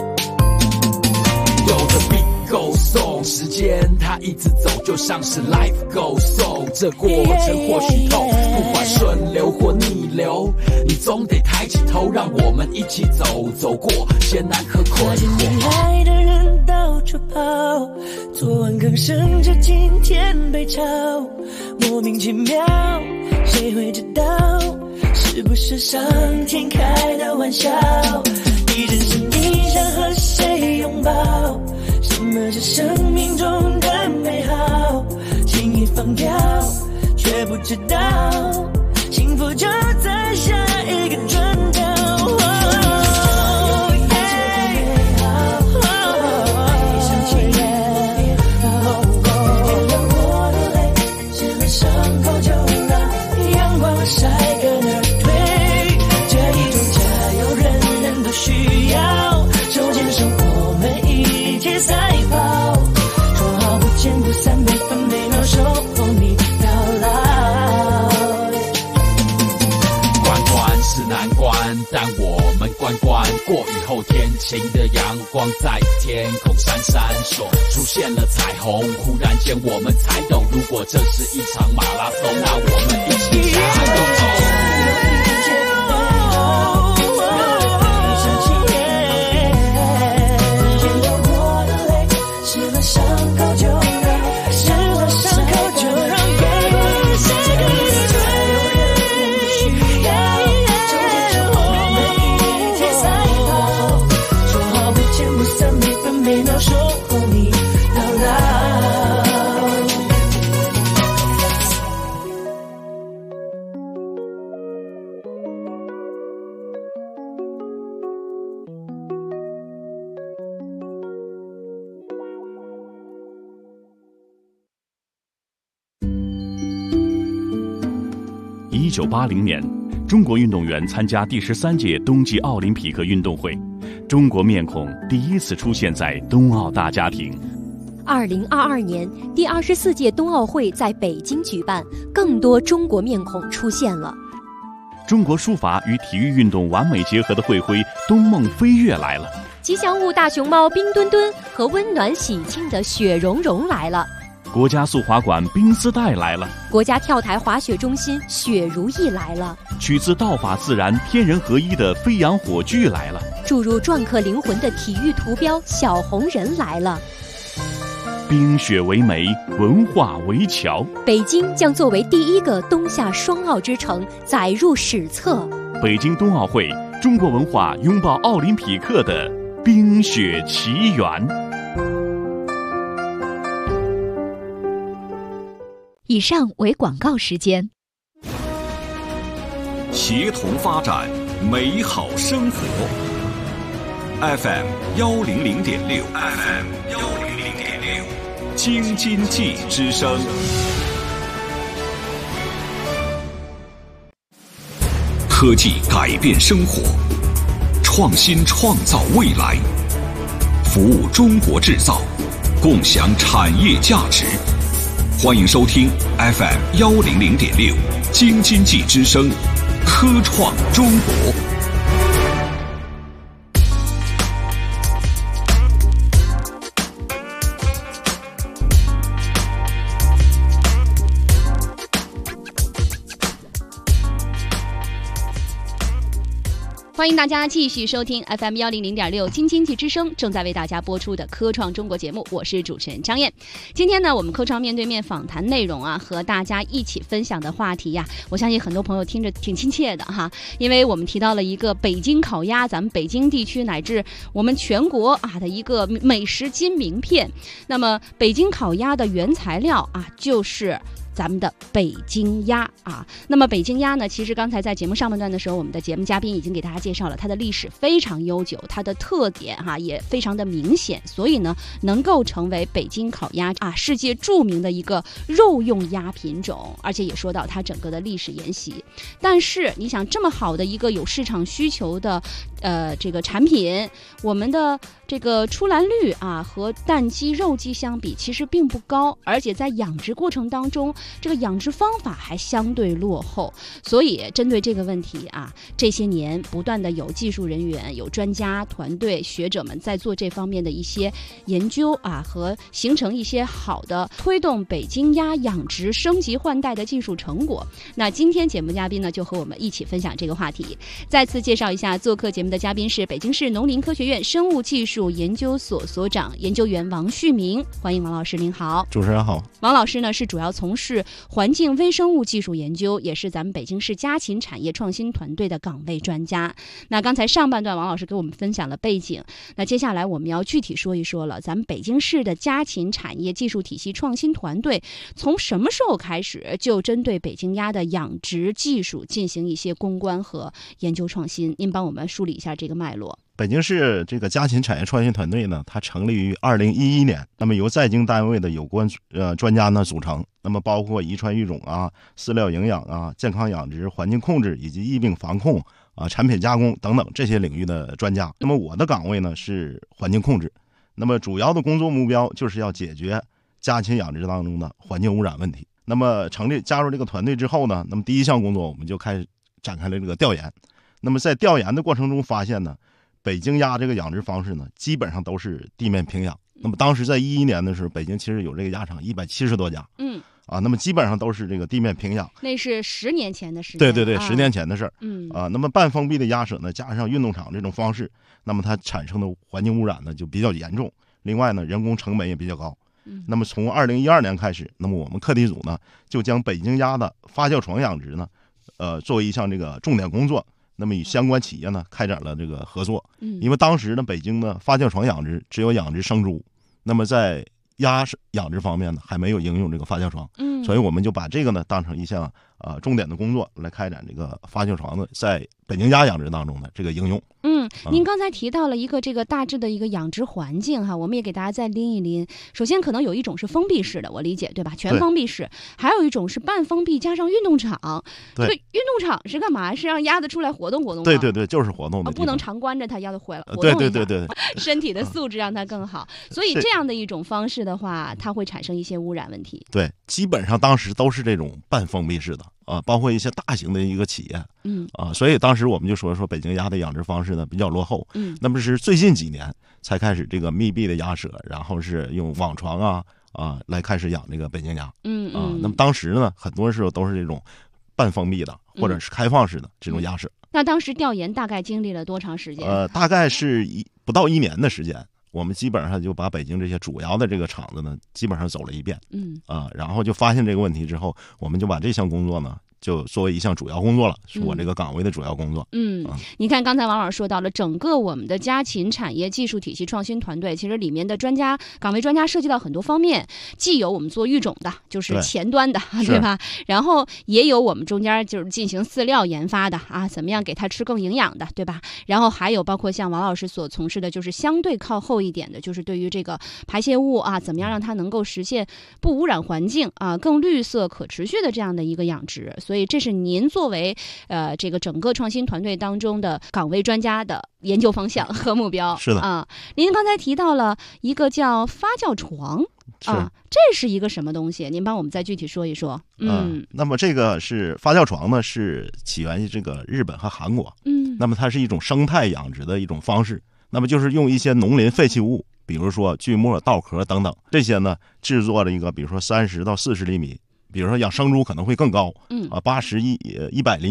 有着 beat goes on， 时间它一直走，就像是 life goes on， 这过程或许痛，不管顺流或逆流，你总得抬起头，让我们一起走，走过艰难和困惑。 你爱的人到处跑，昨晚更甚至今天被炒，莫名其妙，谁会知道是不是上天开的玩笑？地震时你想和谁拥抱？什么是生命中的美好？轻易放掉，却不知道幸福就在下一个转角。晒干而退，这一种加油人人都需要，手牵手我们一起赛跑，说好不见不散，每分每秒守候你到老。 关关是难关，但我们关关过雨后天晴的阳光在天空闪闪烁，出现了彩虹，忽然间我们才懂，如果这是一场马拉松，那我们一起加油。 伤口就让，湿了伤口就让泪滚下去，加油人人都需要，手牵手我们一起赛跑，说好不见不散，每分每秒守候你到老。 一九八零年，中国运动员参加第十三届冬季奥林匹克运动会，中国面孔第一次出现在冬奥大家庭。 二零二二年，第二十四届冬奥会在北京举办，更多中国面孔出现了。 中国书法与体育运动完美结合的会徽“冬梦飞跃”来了， 吉祥物大熊猫冰墩墩和温暖喜庆的雪融融来了。 国家速滑馆冰丝带来了， 国家跳台滑雪中心雪如意来了， 取自道法自然天人合一的飞扬火炬来了， 注入篆刻灵魂的体育图标小红人来了。 冰雪为媒，文化为桥， 北京将作为第一个冬夏双奥之城载入史册。 北京冬奥会，中国文化拥抱奥林匹克的冰雪奇缘。 以上为广告时间。 协同发展，美好生活。F M 幺零零点六 ，F M 幺零零点六，京津冀之声。科技改变生活，创新创造未来，服务中国制造，共享产业价值。欢迎收听 F M 幺零零点六京津冀之声，科创中国。 欢迎大家继续收听 F M 幺零零点六京津冀之声正在为大家播出的科创中国节目，我是主持人张燕。今天呢，我们科创面对面访谈内容啊，和大家一起分享的话题呀、啊，我相信很多朋友听着挺亲切的哈，因为我们提到了一个北京烤鸭，咱们北京地区乃至我们全国啊的一个美食金名片。那么北京烤鸭的原材料啊，就是咱们的北京鸭啊。那么北京鸭呢，其实刚才在节目上半段的时候，我们的节目嘉宾已经给大家介绍了它的历史非常悠久，它的特点哈、啊、也非常的明显，所以呢能够成为北京烤鸭啊世界著名的一个肉用鸭品种，而且也说到它整个的历史沿袭。但是你想，这么好的一个有市场需求的呃这个产品，我们的这个出栏率啊和蛋鸡肉鸡相比其实并不高，而且在养殖过程当中这个养殖方法还相对落后，所以针对这个问题啊，这些年不断的有技术人员、有专家团队、学者们在做这方面的一些研究啊，和形成一些好的推动北京鸭养殖升级换代的技术成果。那今天节目嘉宾呢，就和我们一起分享这个话题。再次介绍一下，做客节目的嘉宾是北京市农林科学院生物技术研究所所长、研究员王旭明，欢迎王老师，您好。 主持人好。 王老师呢是主要从事环境微生物技术研究，也是咱们北京市家禽产业创新团队的岗位专家。那刚才上半段王老师给我们分享了背景，那接下来我们要具体说一说了，咱们北京市的家禽产业技术体系创新团队从什么时候开始就针对北京鸭的养殖技术进行一些攻关和研究创新？您帮我们梳理一下这个脉络。 北京市这个家禽产业创新团队呢，它成立于二零一一年，那么由在京单位的有关呃专家呢组成，那么包括遗传育种啊、饲料营养啊、健康养殖、环境控制以及疫病防控啊、产品加工等等这些领域的专家。那么我的岗位呢是环境控制，那么主要的工作目标就是要解决家禽养殖当中的环境污染问题。那么成立加入这个团队之后呢，那么第一项工作我们就开始展开了这个调研。那么在调研的过程中发现呢，北京鸭这个养殖方式呢，基本上都是地面平养。那么当时在一一年的时候，北京其实有这个鸭场一百七十多家，嗯，啊，那么基本上都是这个地面平养。 那是十年前的事情。 对对对，十、啊、年前的事儿。 嗯， 啊，那么半封闭的鸭舍呢，加上运动场这种方式，那么它产生的环境污染呢就比较严重。另外呢，人工成本也比较高。嗯，那么从二零一二年开始，那么我们课题组呢就将北京鸭的发酵床养殖呢，呃，作为一项这个重点工作。那么与相关企业呢开展了这个合作，嗯，因为当时呢北京的发酵床养殖只有养殖生猪，那么在鸭养殖方面呢还没有应用这个发酵床，嗯，所以我们就把这个呢当成一项呃重点的工作来开展这个发酵床的在北京鸭养殖当中的这个应用。 嗯，您刚才提到了一个这个大致的一个养殖环境哈，我们也给大家再拎一拎。首先，可能有一种是封闭式的，我理解对吧？全封闭式，还有一种是半封闭加上运动场。这个运动场是干嘛？是让鸭子出来活动活动吗？ 对对对，就是活动的、哦， 不能常关着它，要它回来活动一下。对对对对， 身体的素质让它更好。所以这样的一种方式的话，它会产生一些污染问题。 对，基本上当时都是这种半封闭式的。啊，包括一些大型的一个企业，嗯啊，所以当时我们就说说北京鸭的养殖方式呢比较落后，嗯，那么是最近几年才开始这个密闭的鸭舍，然后是用网床啊啊来开始养这个北京鸭，嗯啊，那么当时呢，很多时候都是这种半封闭的或者是开放式的这种鸭舍。 嗯、那当时调研大概经历了多长时间？ 呃，大概是一不到一年的时间。我们基本上就把北京这些主要的这个厂子呢，基本上走了一遍，嗯啊，然后就发现这个问题之后，我们就把这项工作呢，就作为一项主要工作了，是我这个岗位的主要工作。 嗯，啊、你看刚才王老师说到了整个我们的家禽产业技术体系创新团队，其实里面的专家岗位专家涉及到很多方面，既有我们做育种的，就是前端的， 对, 对吧？然后也有我们中间就是进行饲料研发的啊，怎么样给它吃更营养的，对吧？然后还有包括像王老师所从事的，就是相对靠后一点的，就是对于这个排泄物啊，怎么样让它能够实现不污染环境啊，更绿色可持续的这样的一个养殖。所以这是您作为呃这个整个创新团队当中的岗位专家的研究方向和目标。 是的啊，您刚才提到了一个叫发酵床啊，这是一个什么东西？您帮我们再具体说一说。 嗯，那么这个是发酵床呢，是起源于这个日本和韩国。嗯，那么它是一种生态养殖的一种方式。那么就是用一些农林废弃物，比如说锯末、稻壳等等，这些呢制作了一个，比如说三十到四十厘米，比如说养生猪可能会更高，嗯啊，八十一一百厘米。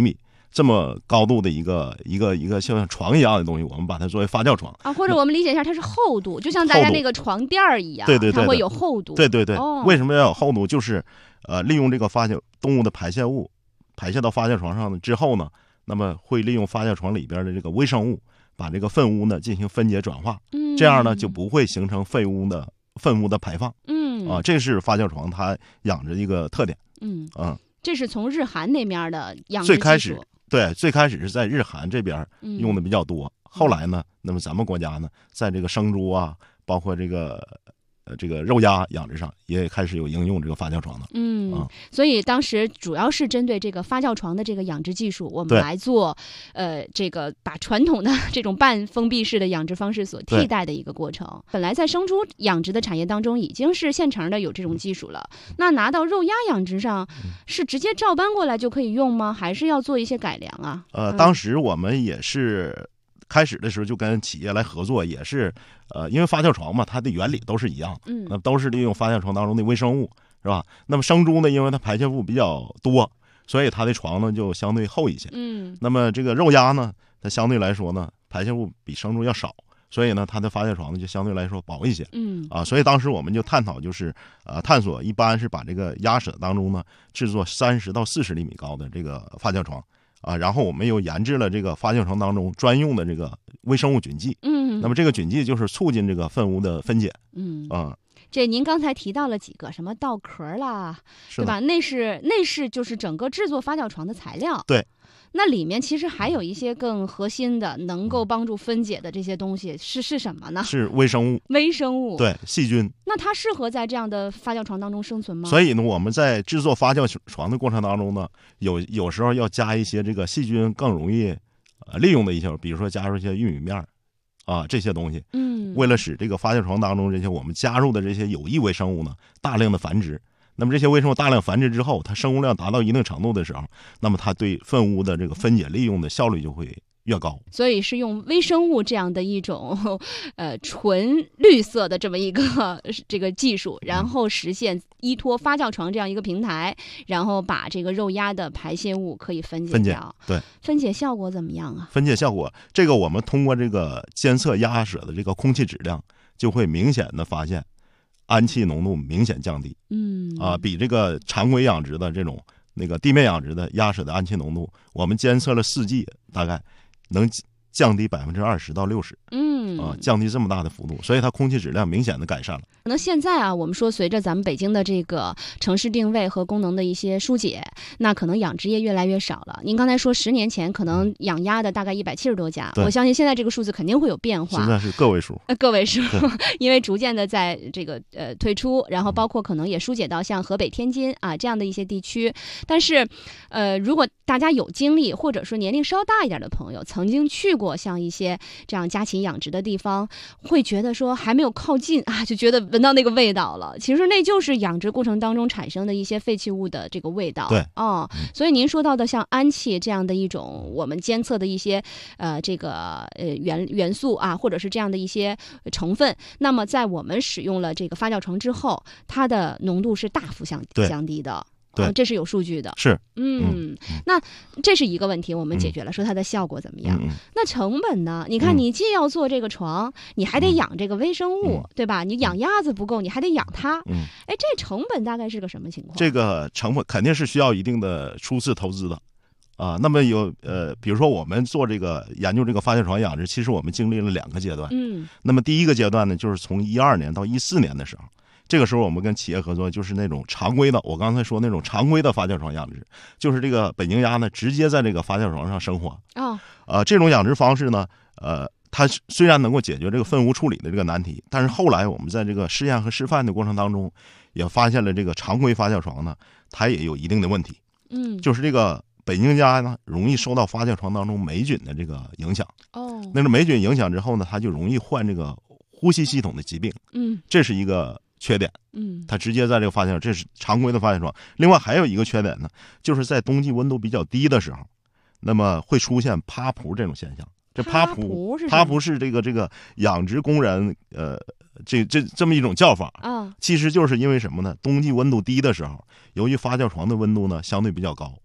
这么高度的一个一个一个像床一样的东西，我们把它作为发酵床啊，或者我们理解一下，它是厚度，就像大家那个床垫儿一样， 对对对， 它会有厚度。 对对对， 哦、 为什么要有厚度？就是呃，利用这个发酵动物的排泄物排泄到发酵床上之后呢，那么会利用发酵床里边的这个微生物，把这个粪污呢进行分解转化， 嗯， 这样呢就不会形成废污的粪污的排放。 嗯啊，这是发酵床它养殖一个特点。 嗯嗯， 这是从日韩那面的养殖最开始。对，最开始是在日韩这边用的比较多， 嗯、 后来呢，那么咱们国家呢，在这个生猪啊，包括这个呃这个肉鸭养殖上，也开始有应用这个发酵床的。 嗯、 啊， 所以当时主要是针对这个发酵床的这个养殖技术，我们来做呃这个把传统的这种半封闭式的养殖方式所替代的一个过程。本来在生猪养殖的产业当中已经是现成的有这种技术了，那拿到肉鸭养殖上是直接照搬过来就可以用吗？还是要做一些改良啊？ 呃，当时我们也是开始的时候就跟企业来合作，也是呃，因为发酵床嘛，它的原理都是一样的， 嗯， 那都是利用发酵床当中的微生物，是吧？那么生猪呢，因为它排泄物比较多，所以它的床呢就相对厚一些。 嗯， 那么这个肉鸭呢，它相对来说呢，排泄物比生猪要少，所以呢，它的发酵床呢就相对来说薄一些。 嗯， 啊，所以当时我们就探讨，就是呃，探索一般是把这个鸭舍当中呢制作三十到四十厘米高的这个发酵床。啊，然后我们又研制了这个发酵床当中专用的这个微生物菌剂， 嗯， 那么这个菌剂就是促进这个粪污的分解， 嗯啊， 这您刚才提到了几个什么稻壳啦，对吧？那是那是就是整个制作发酵床的材料， 对。 那里面其实还有一些更核心的，能够帮助分解的这些东西是是什么呢？ 是微生物， 微生物， 对，细菌。 那它适合在这样的发酵床当中生存吗？ 所以呢，我们在制作发酵床的过程当中呢，有有时候要加一些这个细菌更容易呃利用的一些，比如说加入一些玉米面啊这些东西， 嗯， 为了使这个发酵床当中这些我们加入的这些有益微生物呢大量的繁殖。那么这些微生物大量繁殖之后，它生物量达到一定程度的时候，那么它对粪污的这个分解利用的效率就会越高。 所以是用微生物这样的一种呃纯绿色的这么一个这个技术，然后实现依托发酵床这样一个平台，然后把这个肉鸭的排泄物可以分解分解掉。 对， 分解效果怎么样啊？ 分解效果，这个我们通过这个监测鸭舍的这个空气质量，就会明显的发现氨气浓度明显降低。 嗯啊，比这个常规养殖的这种那个地面养殖的鸭舍的氨气浓度，我们监测了四季，大概能降低百分之二十到六十。 嗯啊，降低这么大的幅度，所以它空气质量明显的改善了。 可能现在啊，我们说随着咱们北京的这个城市定位和功能的一些疏解，那可能养殖业越来越少了。您刚才说十年前可能养鸭的大概一百七十多家，我相信现在这个数字肯定会有变化。 现在是个位数， 呃，个位数，因为逐渐的在这个呃退出，然后包括可能也疏解到像河北、天津啊这样的一些地区。但是，呃，如果大家有经历，或者说年龄稍大一点的朋友，曾经去过像一些这样家禽养殖的地方，会觉得说还没有靠近啊，就觉得闻到那个味道了。其实那就是养殖过程当中产生的一些废弃物的这个味道。 对， 哦，所以您说到的像氨气这样的一种我们监测的一些呃这个呃元元素啊，或者是这样的一些成分，那么在我们使用了这个发酵床之后，它的浓度是大幅降降低的。 对、 哦，这是有数据的。 是， 嗯，嗯那这是一个问题，我们解决了，嗯、说它的效果怎么样？ 嗯、 那成本呢？你看，你既要做这个床，嗯、你还得养这个微生物， 嗯、 对吧？你养鸭子不够，你还得养它。 嗯， 哎，这成本大概是个什么情况？ 这个成本肯定是需要一定的初次投资的。啊，那么有呃，比如说我们做这个研究这个发酵床养殖，其实我们经历了两个阶段。 嗯， 那么第一个阶段呢，就是从一二年到一四年的时候。这个时候我们跟企业合作，就是那种常规的，我刚才说那种常规的发酵床养殖，就是这个北京鸭呢直接在这个发酵床上生活。 哦， 呃，这种养殖方式呢，呃，它虽然能够解决这个粪污处理的这个难题，但是后来我们在这个试验和示范的过程当中，也发现了这个常规发酵床呢，它也有一定的问题。 嗯， 就是这个北京鸭呢，容易受到发酵床当中霉菌的这个影响。 哦， 那个霉菌影响之后呢，它就容易患这个呼吸系统的疾病。 嗯， 这是一个缺点。 嗯， 它直接在这个发酵床，这是常规的发酵床。另外还有一个缺点呢，就是在冬季温度比较低的时候，那么会出现趴蹼这种现象。这趴蹼，趴蹼是这个这个养殖工人呃，这这这么一种叫法啊。 其实就是因为什么呢？冬季温度低的时候，由于发酵床的温度呢相对比较高，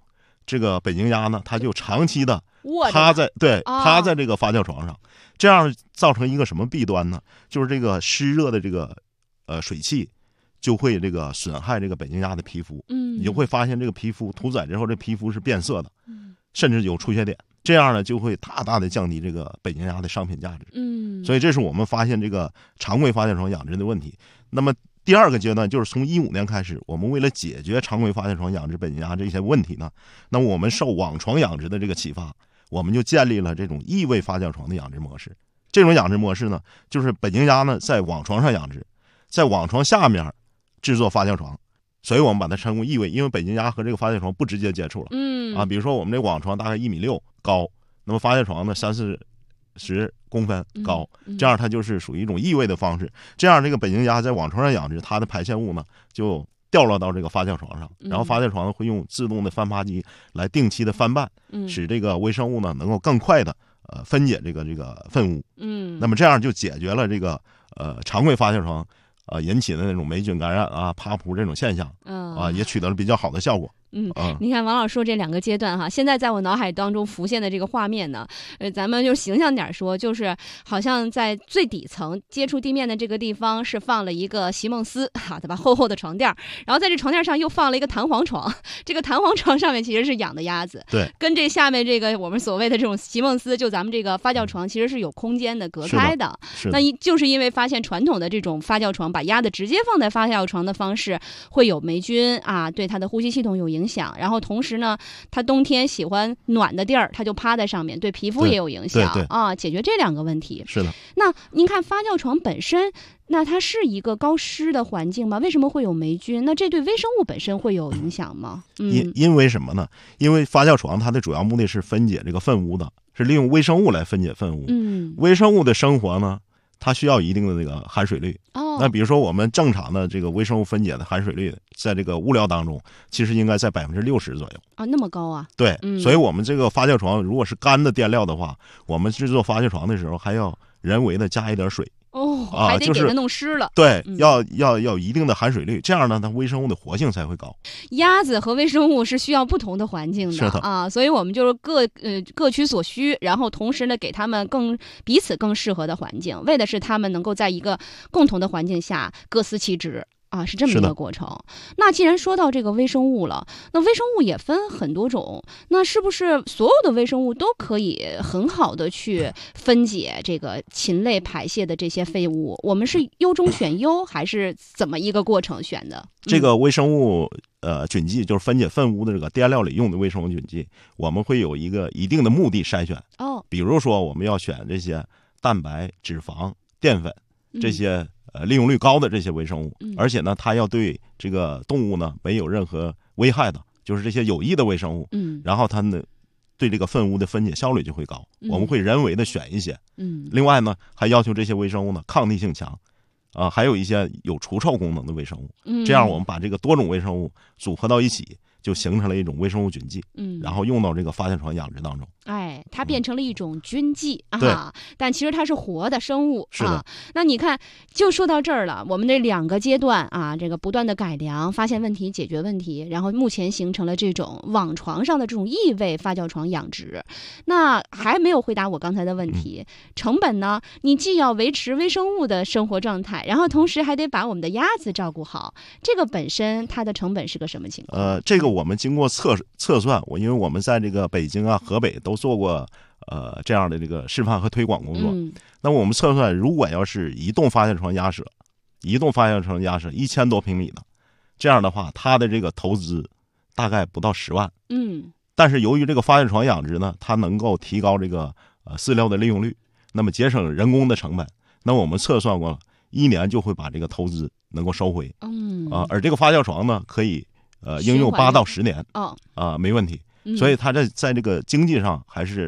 这个北京鸭呢，它就长期的卧着趴在对哦趴在这个发酵床上，这样造成一个什么弊端呢？就是这个湿热的这个呃水汽就会这个损害这个北京鸭的皮肤， 嗯， 你就会发现这个皮肤屠宰之后，这皮肤是变色的， 嗯甚至有出血点。这样呢，就会大大的降低这个北京鸭的商品价值。 嗯， 所以这是我们发现这个常规发酵床养殖的问题。那么第二个阶段就是从一五年开始，我们为了解决常规发酵床养殖北京鸭这些问题呢，那么我们受网床养殖的这个启发，我们就建立了这种异位发酵床的养殖模式。这种养殖模式呢，就是北京鸭呢在网床上养殖，在网床下面制作发酵床，所以我们把它称为异位，因为北京鸭和这个发酵床不直接接触了。 嗯啊，比如说我们这网床大概一米六高，那么发酵床呢三四十公分高， 嗯嗯这样它就是属于一种异位的方式。这样这个北京鸭在网床上养殖，它的排泄物呢就掉落到这个发酵床上，然后发酵床呢会用自动的翻扒机来定期的翻拌， 嗯使这个微生物呢能够更快的呃分解这个这个粪物。 嗯， 那么这样就解决了这个呃常规发酵床呃引起的那种霉菌感染啊、趴扑这种现象嗯啊，也取得了比较好的效果。 嗯啊， 你看王老师说这两个阶段哈，现在在我脑海当中浮现的这个画面呢，呃，咱们就形象点说，就是好像在最底层接触地面的这个地方是放了一个席梦思，哈，对吧？厚厚的床垫，然后在这床垫上又放了一个弹簧床，这个弹簧床上面其实是养的鸭子， 对， 跟这下面这个我们所谓的这种席梦思，就咱们这个发酵床其实是有空间的隔开的。 是的那一就是因为发现传统的这种发酵床把鸭子直接放在发酵床的方式会有霉菌啊，对它的呼吸系统有影响，然后同时呢，它冬天喜欢暖的地儿，它就趴在上面，对皮肤也有影响对对对啊。解决这两个问题。 是的。 那您看发酵床本身，那它是一个高湿的环境吗？为什么会有霉菌？那这对微生物本身会有影响吗？ 因嗯因为什么呢？因为发酵床它的主要目的是分解这个粪污的，是利用微生物来分解粪污。 嗯微生物的生活呢，它需要一定的这个含水率。 哦， 那比如说我们正常的这个微生物分解的含水率，在这个物料当中，其实应该在百分之六十左右。 啊那么高啊？ 对， 嗯所以我们这个发酵床如果是干的垫料的话，我们制作发酵床的时候还要人为的加一点水。 哦， 啊就是还得给它弄湿了。 对， 嗯要要要有一定的含水率，这样呢，它微生物的活性才会高。 鸭子和微生物是需要不同的环境的， 是的啊，所以我们就是各呃各取所需，然后同时呢给他们更彼此更适合的环境，为的是他们能够在一个共同的环境下各司其职。啊，是这么一是的个过程。那既然说到这个微生物了，那微生物也分很多种，那是不是所有的微生物都可以很好的去分解这个禽类排泄的这些废物？我们是优中选优，还是怎么一个过程选的？ 这个微生物呃菌剂就是分解粪污的这个垫料里用的微生物菌剂，我们会有一个一定的目的筛选。 哦， 比如说我们要选这些蛋白、脂肪、淀粉这些呃利用率高的这些微生物， 嗯而且呢，它要对这个动物呢没有任何危害的，就是这些有益的微生物。 嗯然后它呢对这个粪污的分解效率就会高， 嗯我们会人为的选一些。 嗯另外呢，还要求这些微生物呢抗逆性强，啊、还有一些有除臭功能的微生物。 嗯， 这样我们把这个多种微生物组合到一起，就形成了一种微生物菌剂， 嗯， 然后用到这个发酵床养殖当中。 哎，它变成了一种菌剂对啊，但其实它是活的生物是的啊。那你看，就说到这儿了，我们这两个阶段啊，这个不断的改良、发现问题、解决问题，然后目前形成了这种网床上的这种异位发酵床养殖。那还没有回答我刚才的问题，成本呢？你既要维持微生物的生活状态，然后同时还得把我们的鸭子照顾好，这个本身它的成本是个什么情况？ 呃，这个我们经过测测算，我因为我们在这个北京啊、河北都做过呃这样的这个示范和推广工作。 嗯那么我们测算，如果要是移动发酵床鸭舍，移动发酵床鸭舍一千多平米的，这样的话，它的这个投资大概不到十万。 嗯但是由于这个发酵床养殖呢，它能够提高这个呃饲料的利用率，那么节省人工的成本。那么我们测算过了，一年就会把这个投资能够收回嗯啊、而这个发酵床呢，可以呃应用循环八到十年哦， 啊、没问题。 嗯所以它在在这个经济上还是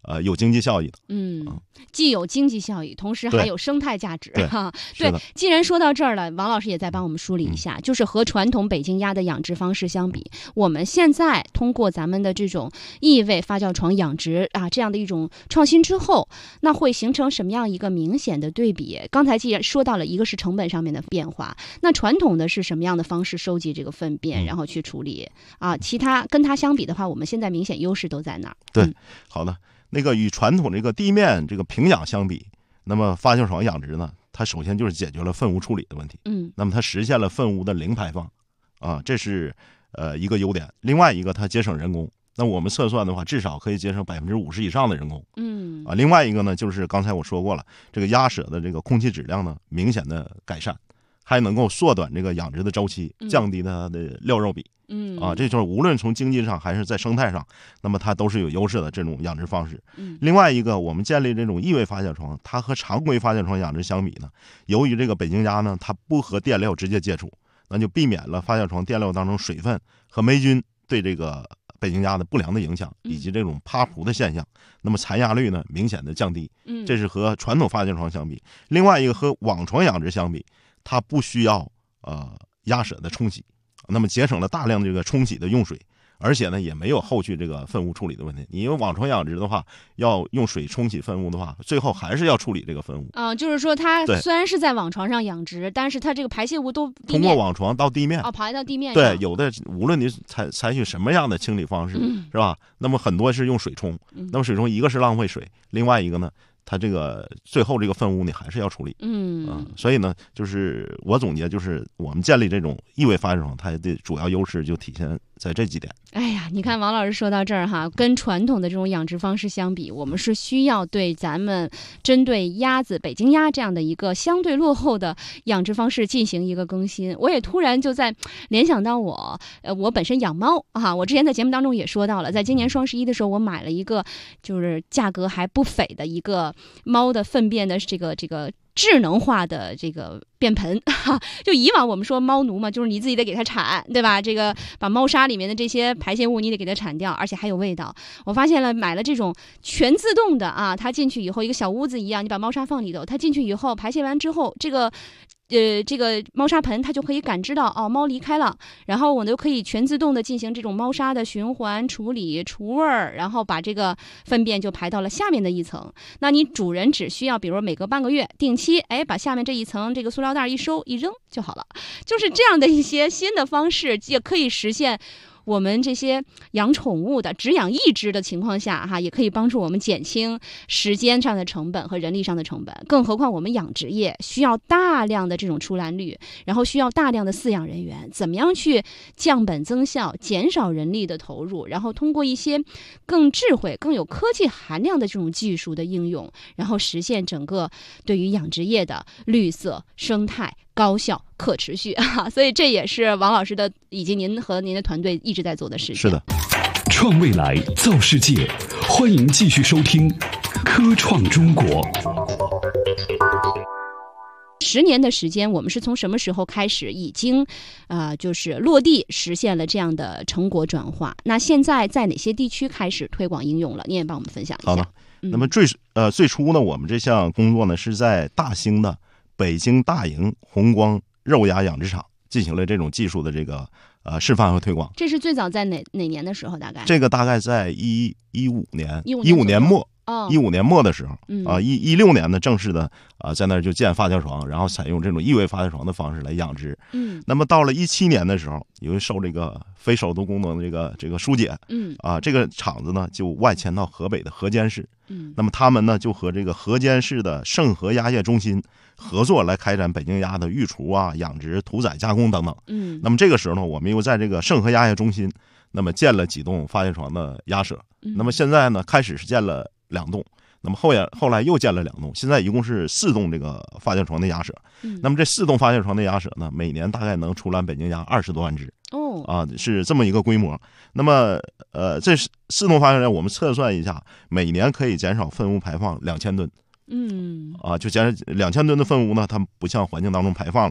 呃有经济效益的。 嗯，既有经济效益，同时还有生态价值哈。对，既然说到这儿了，王老师也再帮我们梳理一下，嗯、就是和传统北京鸭的养殖方式相比，我们现在通过咱们的这种异味发酵床养殖啊这样的一种创新之后，那会形成什么样一个明显的对比？刚才既然说到了一个是成本上面的变化，那传统的是什么样的方式收集这个粪便，嗯、然后去处理啊？其他跟它相比的话，我们现在明显优势都在哪儿？ 对， 嗯、 好的。那个与传统这个地面这个平养相比，那么发酵床养殖呢，它首先就是解决了粪污处理的问题。 嗯， 那么它实现了粪污的零排放，啊，这是呃一个优点。另外一个，它节省人工。那我们测算的话，至少可以节省百分之五十以上的人工。 嗯， 啊，另外一个呢，就是刚才我说过了，这个鸭舍的这个空气质量呢明显的改善，还能够缩短这个养殖的周期，降低它的料肉比。 嗯啊，这就是无论从经济上还是在生态上，那么它都是有优势的这种养殖方式。 嗯， 另外一个，我们建立这种异味发酵床，它和常规发酵床养殖相比呢，由于这个北京鸭呢，它不和垫料直接接触，那就避免了发酵床垫料当中水分和霉菌对这个北京鸭的不良的影响，以及这种趴扑的现象。那么残鸭率呢，明显的降低。 嗯， 这是和传统发酵床相比。另外一个和网床养殖相比，它不需要呃鸭舍的冲洗。那么节省了大量这个冲洗的用水，而且呢也没有后续这个粪污处理的问题。你因为网床养殖的话，要用水冲洗粪污的话，最后还是要处理这个粪污。 啊、呃，就是说它虽然是在网床上养殖，但是它这个排泄物都通过网床到地面， 哦，排到地面上。 对，有的无论你采采取什么样的清理方式， 嗯、 是吧？那么很多是用水冲，那么水冲一个是浪费水，另外一个呢，它这个最后这个粪污你还是要处理。 嗯啊，所以呢，就是我总结，就是我们建立这种异味发酵床，它的主要优势就体现在这几点。 哎呀，你看王老师说到这儿哈，跟传统的这种养殖方式相比，我们是需要对咱们针对鸭子北京鸭这样的一个相对落后的养殖方式进行一个更新。我也突然就在联想到我，呃，我本身养猫啊，我之前在节目当中也说到了，在今年双十一的时候，我买了一个就是价格还不菲的一个猫的粪便的这个这个。智能化的这个便盆，哈，就以往我们说猫奴嘛，就是你自己得给它铲，对吧？这个把猫砂里面的这些排泄物你得给它铲掉，而且还有味道。我发现了，买了这种全自动的啊，它进去以后一个小屋子一样，你把猫砂放里头，它进去以后排泄完之后，这个。呃，这个猫砂盆它就可以感知到哦，猫离开了，然后我就可以全自动的进行这种猫砂的循环处理、除味儿，然后把这个粪便就排到了下面的一层。那你主人只需要，比如每隔半个月定期，哎，把下面这一层这个塑料袋一收一扔就好了。就是这样的一些新的方式，也可以实现。我们这些养宠物的只养一只的情况下哈，也可以帮助我们减轻时间上的成本和人力上的成本。更何况我们养殖业需要大量的这种出栏率，然后需要大量的饲养人员，怎么样去降本增效，减少人力的投入，然后通过一些更智慧、更有科技含量的这种技术的应用，然后实现整个对于养殖业的绿色生态。高效、可持续啊，所以这也是王老师的以及您和您的团队一直在做的事情。 是的， 创未来，造世界，欢迎继续收听《科创中国》。 十年的时间，我们是从什么时候开始已经，呃，就是落地实现了这样的成果转化？那现在在哪些地区开始推广应用了？您也帮我们分享一下。 好的，那么最呃最初呢，我们这项工作呢是在大兴的。北京大营红光肉鸭养殖场进行了这种技术的这个呃示范和推广。 这是最早在哪哪年的时候？大概这个大概在一一五年， 一五年末， 哦， 一五年末的时候， 嗯、 啊，一一六年呢正式的啊在那儿就建发酵床，然后采用这种异味发酵床的方式来养殖。 嗯， 那么到了一七年的时候，由于受这个非首都功能的这个这个疏解， 嗯， 啊，这个厂子呢就外迁到河北的河间市。 嗯， 那么他们呢就和这个河间市的盛和鸭业中心合作来开展北京鸭的育雏啊、养殖、屠宰、加工等等。 嗯， 那么这个时候呢，我们又在这个盛和鸭业中心，那么建了几栋发酵床的鸭舍。 嗯、 那么现在呢，开始是建了两栋，那么后来后来又建了两栋，现在一共是四栋这个发酵床的鸭舍。 嗯， 那么这四栋发酵床的鸭舍呢，每年大概能出栏北京鸭二十多万只。 哦， 啊，是这么一个规模。那么，呃，这四栋发酵床我们测算一下，每年可以减少粪污排放两千吨。 嗯， 啊，就减少两千吨的粪污呢，它不向环境当中排放了。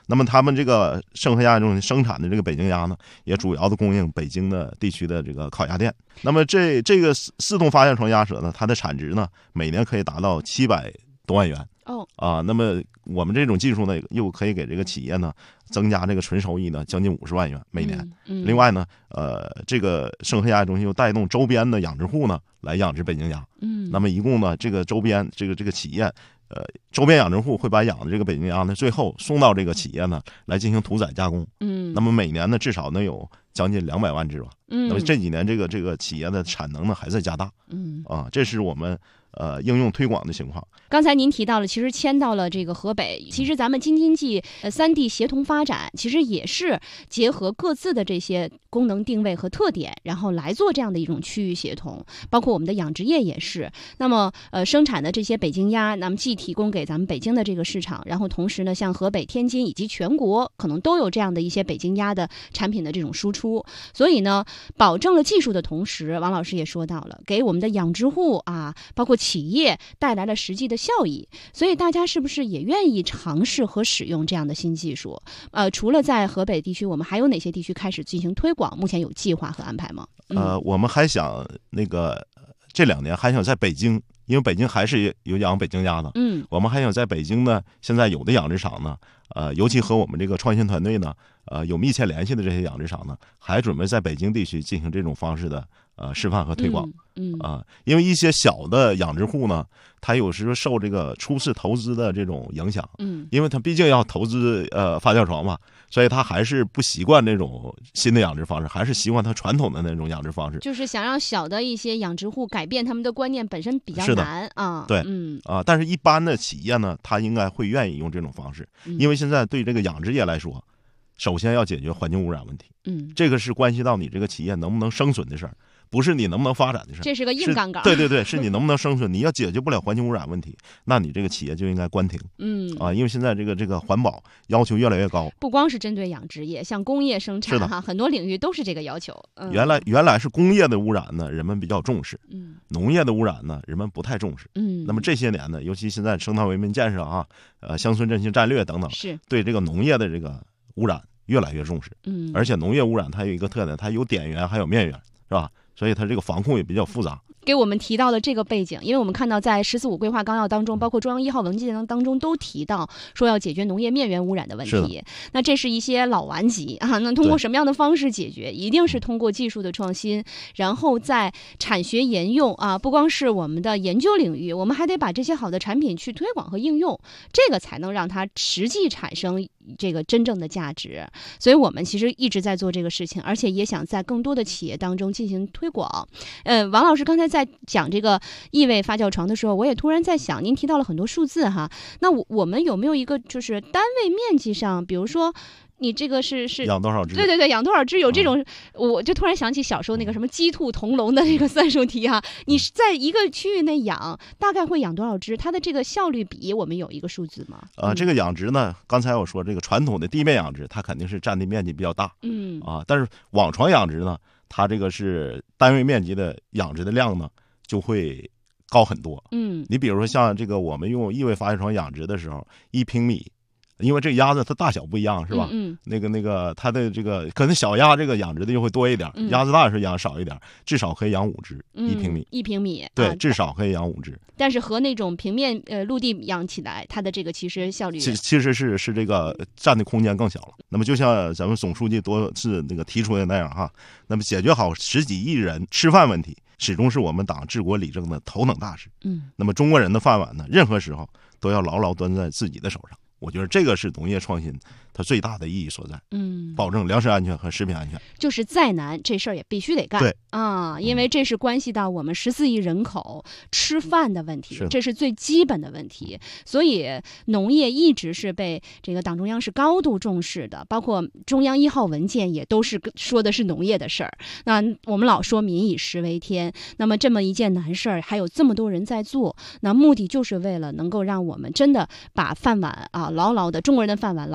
那么他们这个盛和鸭中心生产的这个北京鸭呢，也主要的供应北京的地区的这个烤鸭店。那么这这个四洞发酵床鸭舌呢，它的产值呢，每年可以达到七百多万元。 哦啊，那么我们这种技术呢，又可以给这个企业呢增加这个纯收益呢，将近五十万元每年。 嗯嗯、 另外呢，呃，这个盛和鸭中心又带动周边的养殖户呢来养殖北京鸭。 嗯， 那么一共呢，这个周边这个这个企业，呃，周边养殖户会把养的这个北京鸭呢，最后送到这个企业呢来进行屠宰加工。 嗯， 那么每年呢至少能有将近两百万只吧。 嗯， 那么这几年这个这个企业的产能呢还在加大。 嗯， 啊，这是我们呃应用推广的情况。 刚才您提到了，其实迁到了这个河北，其实咱们京津冀呃三地协同发展，其实也是结合各自的这些功能定位和特点，然后来做这样的一种区域协同。包括我们的养殖业也是，那么呃生产的这些北京鸭，那么既提供给咱们北京的这个市场，然后同时呢，像河北、天津以及全国可能都有这样的一些北京鸭的产品的这种输出。所以呢，保证了技术的同时，王老师也说到了，给我们的养殖户啊，包括企业带来了实际的效益。所以大家是不是也愿意尝试和使用这样的新技术？呃，除了在河北地区，我们还有哪些地区开始进行推广？目前有计划和安排吗？嗯、 呃，我们还想那个这两年还想在北京，因为北京还是有养北京鸭的， 嗯， 我们还想在北京呢，现在有的养殖场呢，呃，尤其和我们这个创新团队呢，呃，有密切联系的这些养殖场呢，还准备在北京地区进行这种方式的呃示范和推广。 嗯啊、呃，因为一些小的养殖户呢，他有时候受这个初次投资的这种影响， 嗯， 因为他毕竟要投资呃发酵床嘛，所以他还是不习惯这种新的养殖方式，还是习惯他传统的那种养殖方式。 就是想让小的一些养殖户改变他们的观念，本身比较难啊。 对， 嗯啊、呃，但是一般的企业呢，他应该会愿意用这种方式， 嗯、 因为现在对这个养殖业来说，首先要解决环境污染问题， 嗯， 这个是关系到你这个企业能不能生存的事儿。不是你能不能发展的事儿， 这是个硬杠杠。 对对对，是你能不能生存。你要解决不了环境污染问题，那你这个企业就应该关停。 嗯啊，因为现在这个这个环保要求越来越高， 不光是针对养殖业，像工业生产哈，很多领域都是这个要求。嗯、 原来原来是工业的污染呢，人们比较重视； 嗯， 农业的污染呢，人们不太重视。 嗯， 那么这些年呢，尤其现在生态文明建设啊，呃，乡村振兴战略等等， 是对这个农业的这个污染越来越重视。 嗯， 而且农业污染它有一个特点，它有点源还有面源，是吧？所以它这个防控也比较复杂。 给我们提到的这个背景，因为我们看到在“十四五”规划纲要当中，包括中央一号文件当中都提到说要解决农业面源污染的问题。那这是一些老顽疾啊，那通过什么样的方式解决？一定是通过技术的创新，然后在产学研用啊，不光是我们的研究领域，我们还得把这些好的产品去推广和应用，这个才能让它实际产生这个真正的价值。所以我们其实一直在做这个事情，而且也想在更多的企业当中进行推广。呃，王老师刚才在讲这个异味发酵床的时候，我也突然在想，您提到了很多数字哈，那我我们有没有一个就是单位面积上，比如说你这个是是养多少只？ 对对对，养多少只有这种，嗯、我就突然想起小时候那个什么鸡兔同笼的这个算术题哈，你是在一个区域内养，大概会养多少只？它的这个效率比我们有一个数字吗？ 啊、呃，这个养殖呢，刚才我说这个传统的地面养殖，它肯定是占地面积比较大， 嗯啊，但是网床养殖呢，它这个是单位面积的养殖的量呢就会高很多。 嗯， 你比如说像这个我们用异味发酵床养殖的时候，一平米。因为这鸭子它大小不一样，是吧？ 嗯， 那个那个它的这个可能小鸭这个养殖的就会多一点， 嗯、 鸭子大是养少一点，至少可以养五只、 嗯、 一平米。 一平米， 对， 啊、 至少可以养五只。 但是和那种平面呃陆地养起来，它的这个其实效率其其实是是这个占的空间更小了。那么就像咱们总书记多次那个提出的那样哈，那么解决好十几亿人吃饭问题，始终是我们党治国理政的头等大事。 嗯， 那么中国人的饭碗呢，任何时候都要牢牢端在自己的手上。我觉得这个是农业创新它最大的意义所在， 嗯， 保证粮食安全和食品安全。 就是再难这事儿也必须得干， 对啊，因为这是关系到我们十四亿人口吃饭的问题， 是这是最基本的问题。所以农业一直是被这个党中央是高度重视的，包括中央一号文件也都是说的是农业的事儿。那我们老说民以食为天，那么这么一件难事儿，还有这么多人在做，那目的就是为了能够让我们真的把饭碗啊牢牢的中国人的饭碗牢牢的端在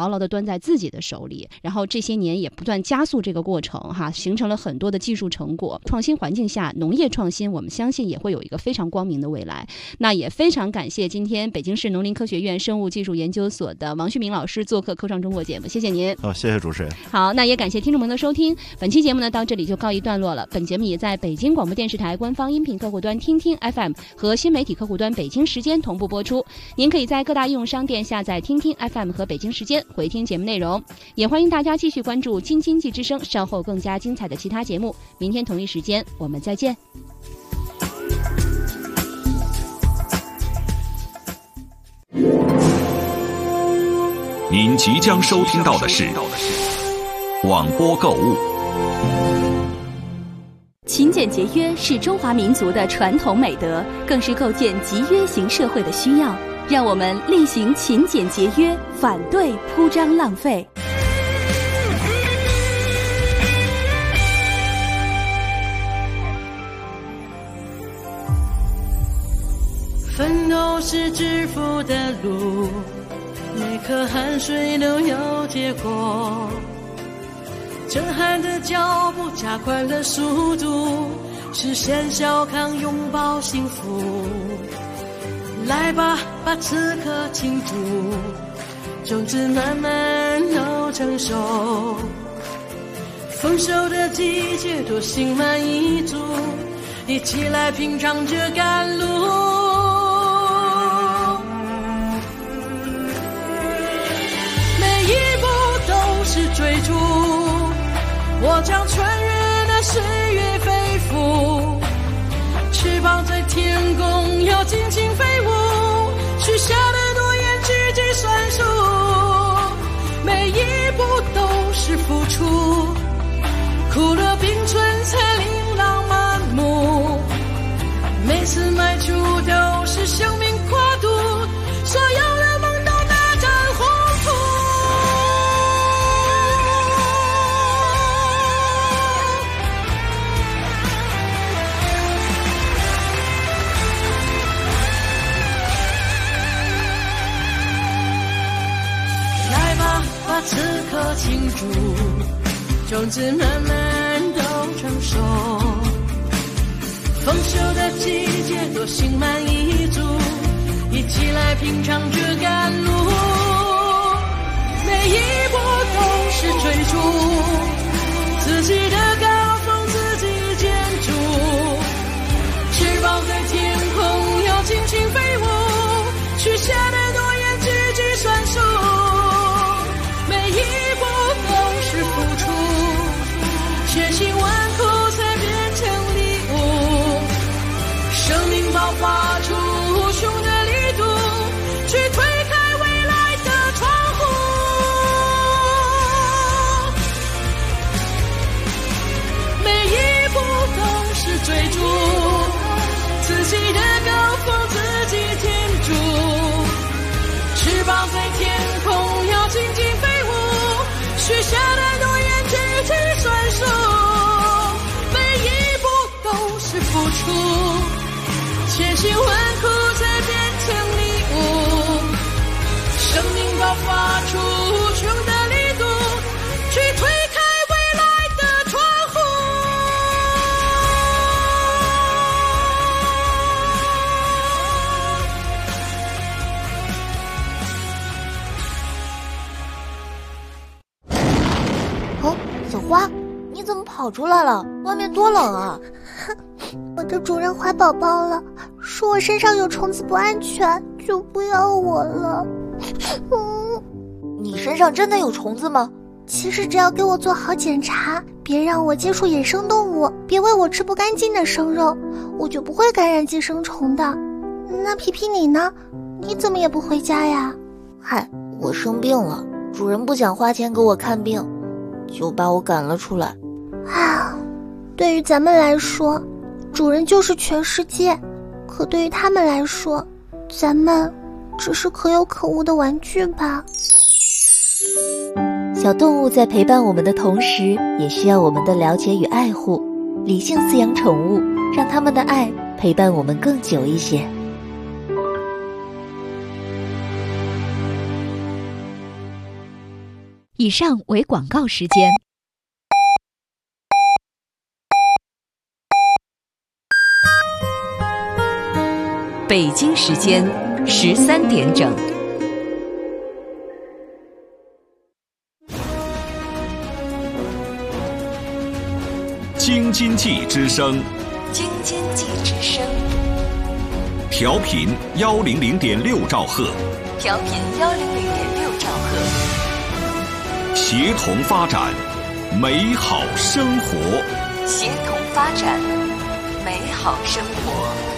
在自己的手里，然后这些年也不断加速这个过程哈，形成了很多的技术成果。创新环境下，农业创新我们相信也会有一个非常光明的未来。那也非常感谢今天北京市农林科学院生物技术研究所的王旭明老师做客科创中国节目，谢谢您。 好、哦，谢谢主持人。 好，那也感谢听众朋友的收听，本期节目呢到这里就告一段落了。本节目也在北京广播电视台官方音频客户端听听 F M 和新媒体客户端北京时间同步播出，您可以在各大应用商店下载听听 F M 和北京时间回听节目内容，也欢迎大家继续关注京津冀之声稍后更加精彩的其他节目。明天同一时间我们再见。 您即将收听到的是广播购物。 勤俭节约是中华民族的传统美德，更是构建集约型社会的需要。让我们力行勤俭节约，反对铺张浪费。 奋斗是致富的路，每颗汗水都有结果，震撼的脚步加快了速度，实现小康拥抱幸福。来吧，把此刻庆祝，种子慢慢都成熟，丰收的季节多心满意足，一起来品尝这甘露。追逐，我将穿越那岁月飞赴，翅膀在天空要尽情飞舞，许下的诺言句句算数，每一步都是付出，苦乐并存才琳琅满目，每次迈出都是生命跨度，所有的梦都那盏红烛。把此刻庆祝，种子慢慢都成熟，丰收的季节多心满意足，一起来品尝这甘露，每一步都是追逐，自己的高峰自己建筑，翅膀在天空要尽情飞舞，许下的诺言句句算数，每一步都是付出，千辛万苦才变成礼物，生命爆发出无穷的力度，去推开未来的窗户。每一步都是追逐，自己的高峰自己填筑，翅膀在天空要紧紧飞舞，许下的诺言句句算数，每一步都是付出，千辛万苦才变成礼物，生命爆发出无穷的力度，去推开未来的窗户。 哦，小花，你怎么跑出来了？外面多冷啊！ 我的主人怀宝宝了，说我身上有虫子不安全，就不要我了。 嗯，你身上真的有虫子吗？ 其实只要给我做好检查，别让我接触野生动物，别喂我吃不干净的生肉，我就不会感染寄生虫的。那皮皮你呢？你怎么也不回家呀？ 嗨，我生病了，主人不想花钱给我看病，就把我赶了出来。 啊，对于咱们来说，主人就是全世界，可对于他们来说，咱们只是可有可无的玩具吧。 小动物在陪伴我们的同时，也需要我们的了解与爱护。理性饲养宠物，让他们的爱陪伴我们更久一些。 以上为广告时间。 北京时间十三点整。 京津冀之声， 京津冀之声， 调频幺零零点六兆赫， 调频幺零零点六兆赫， 协同发展，美好生活， 协同发展，美好生活。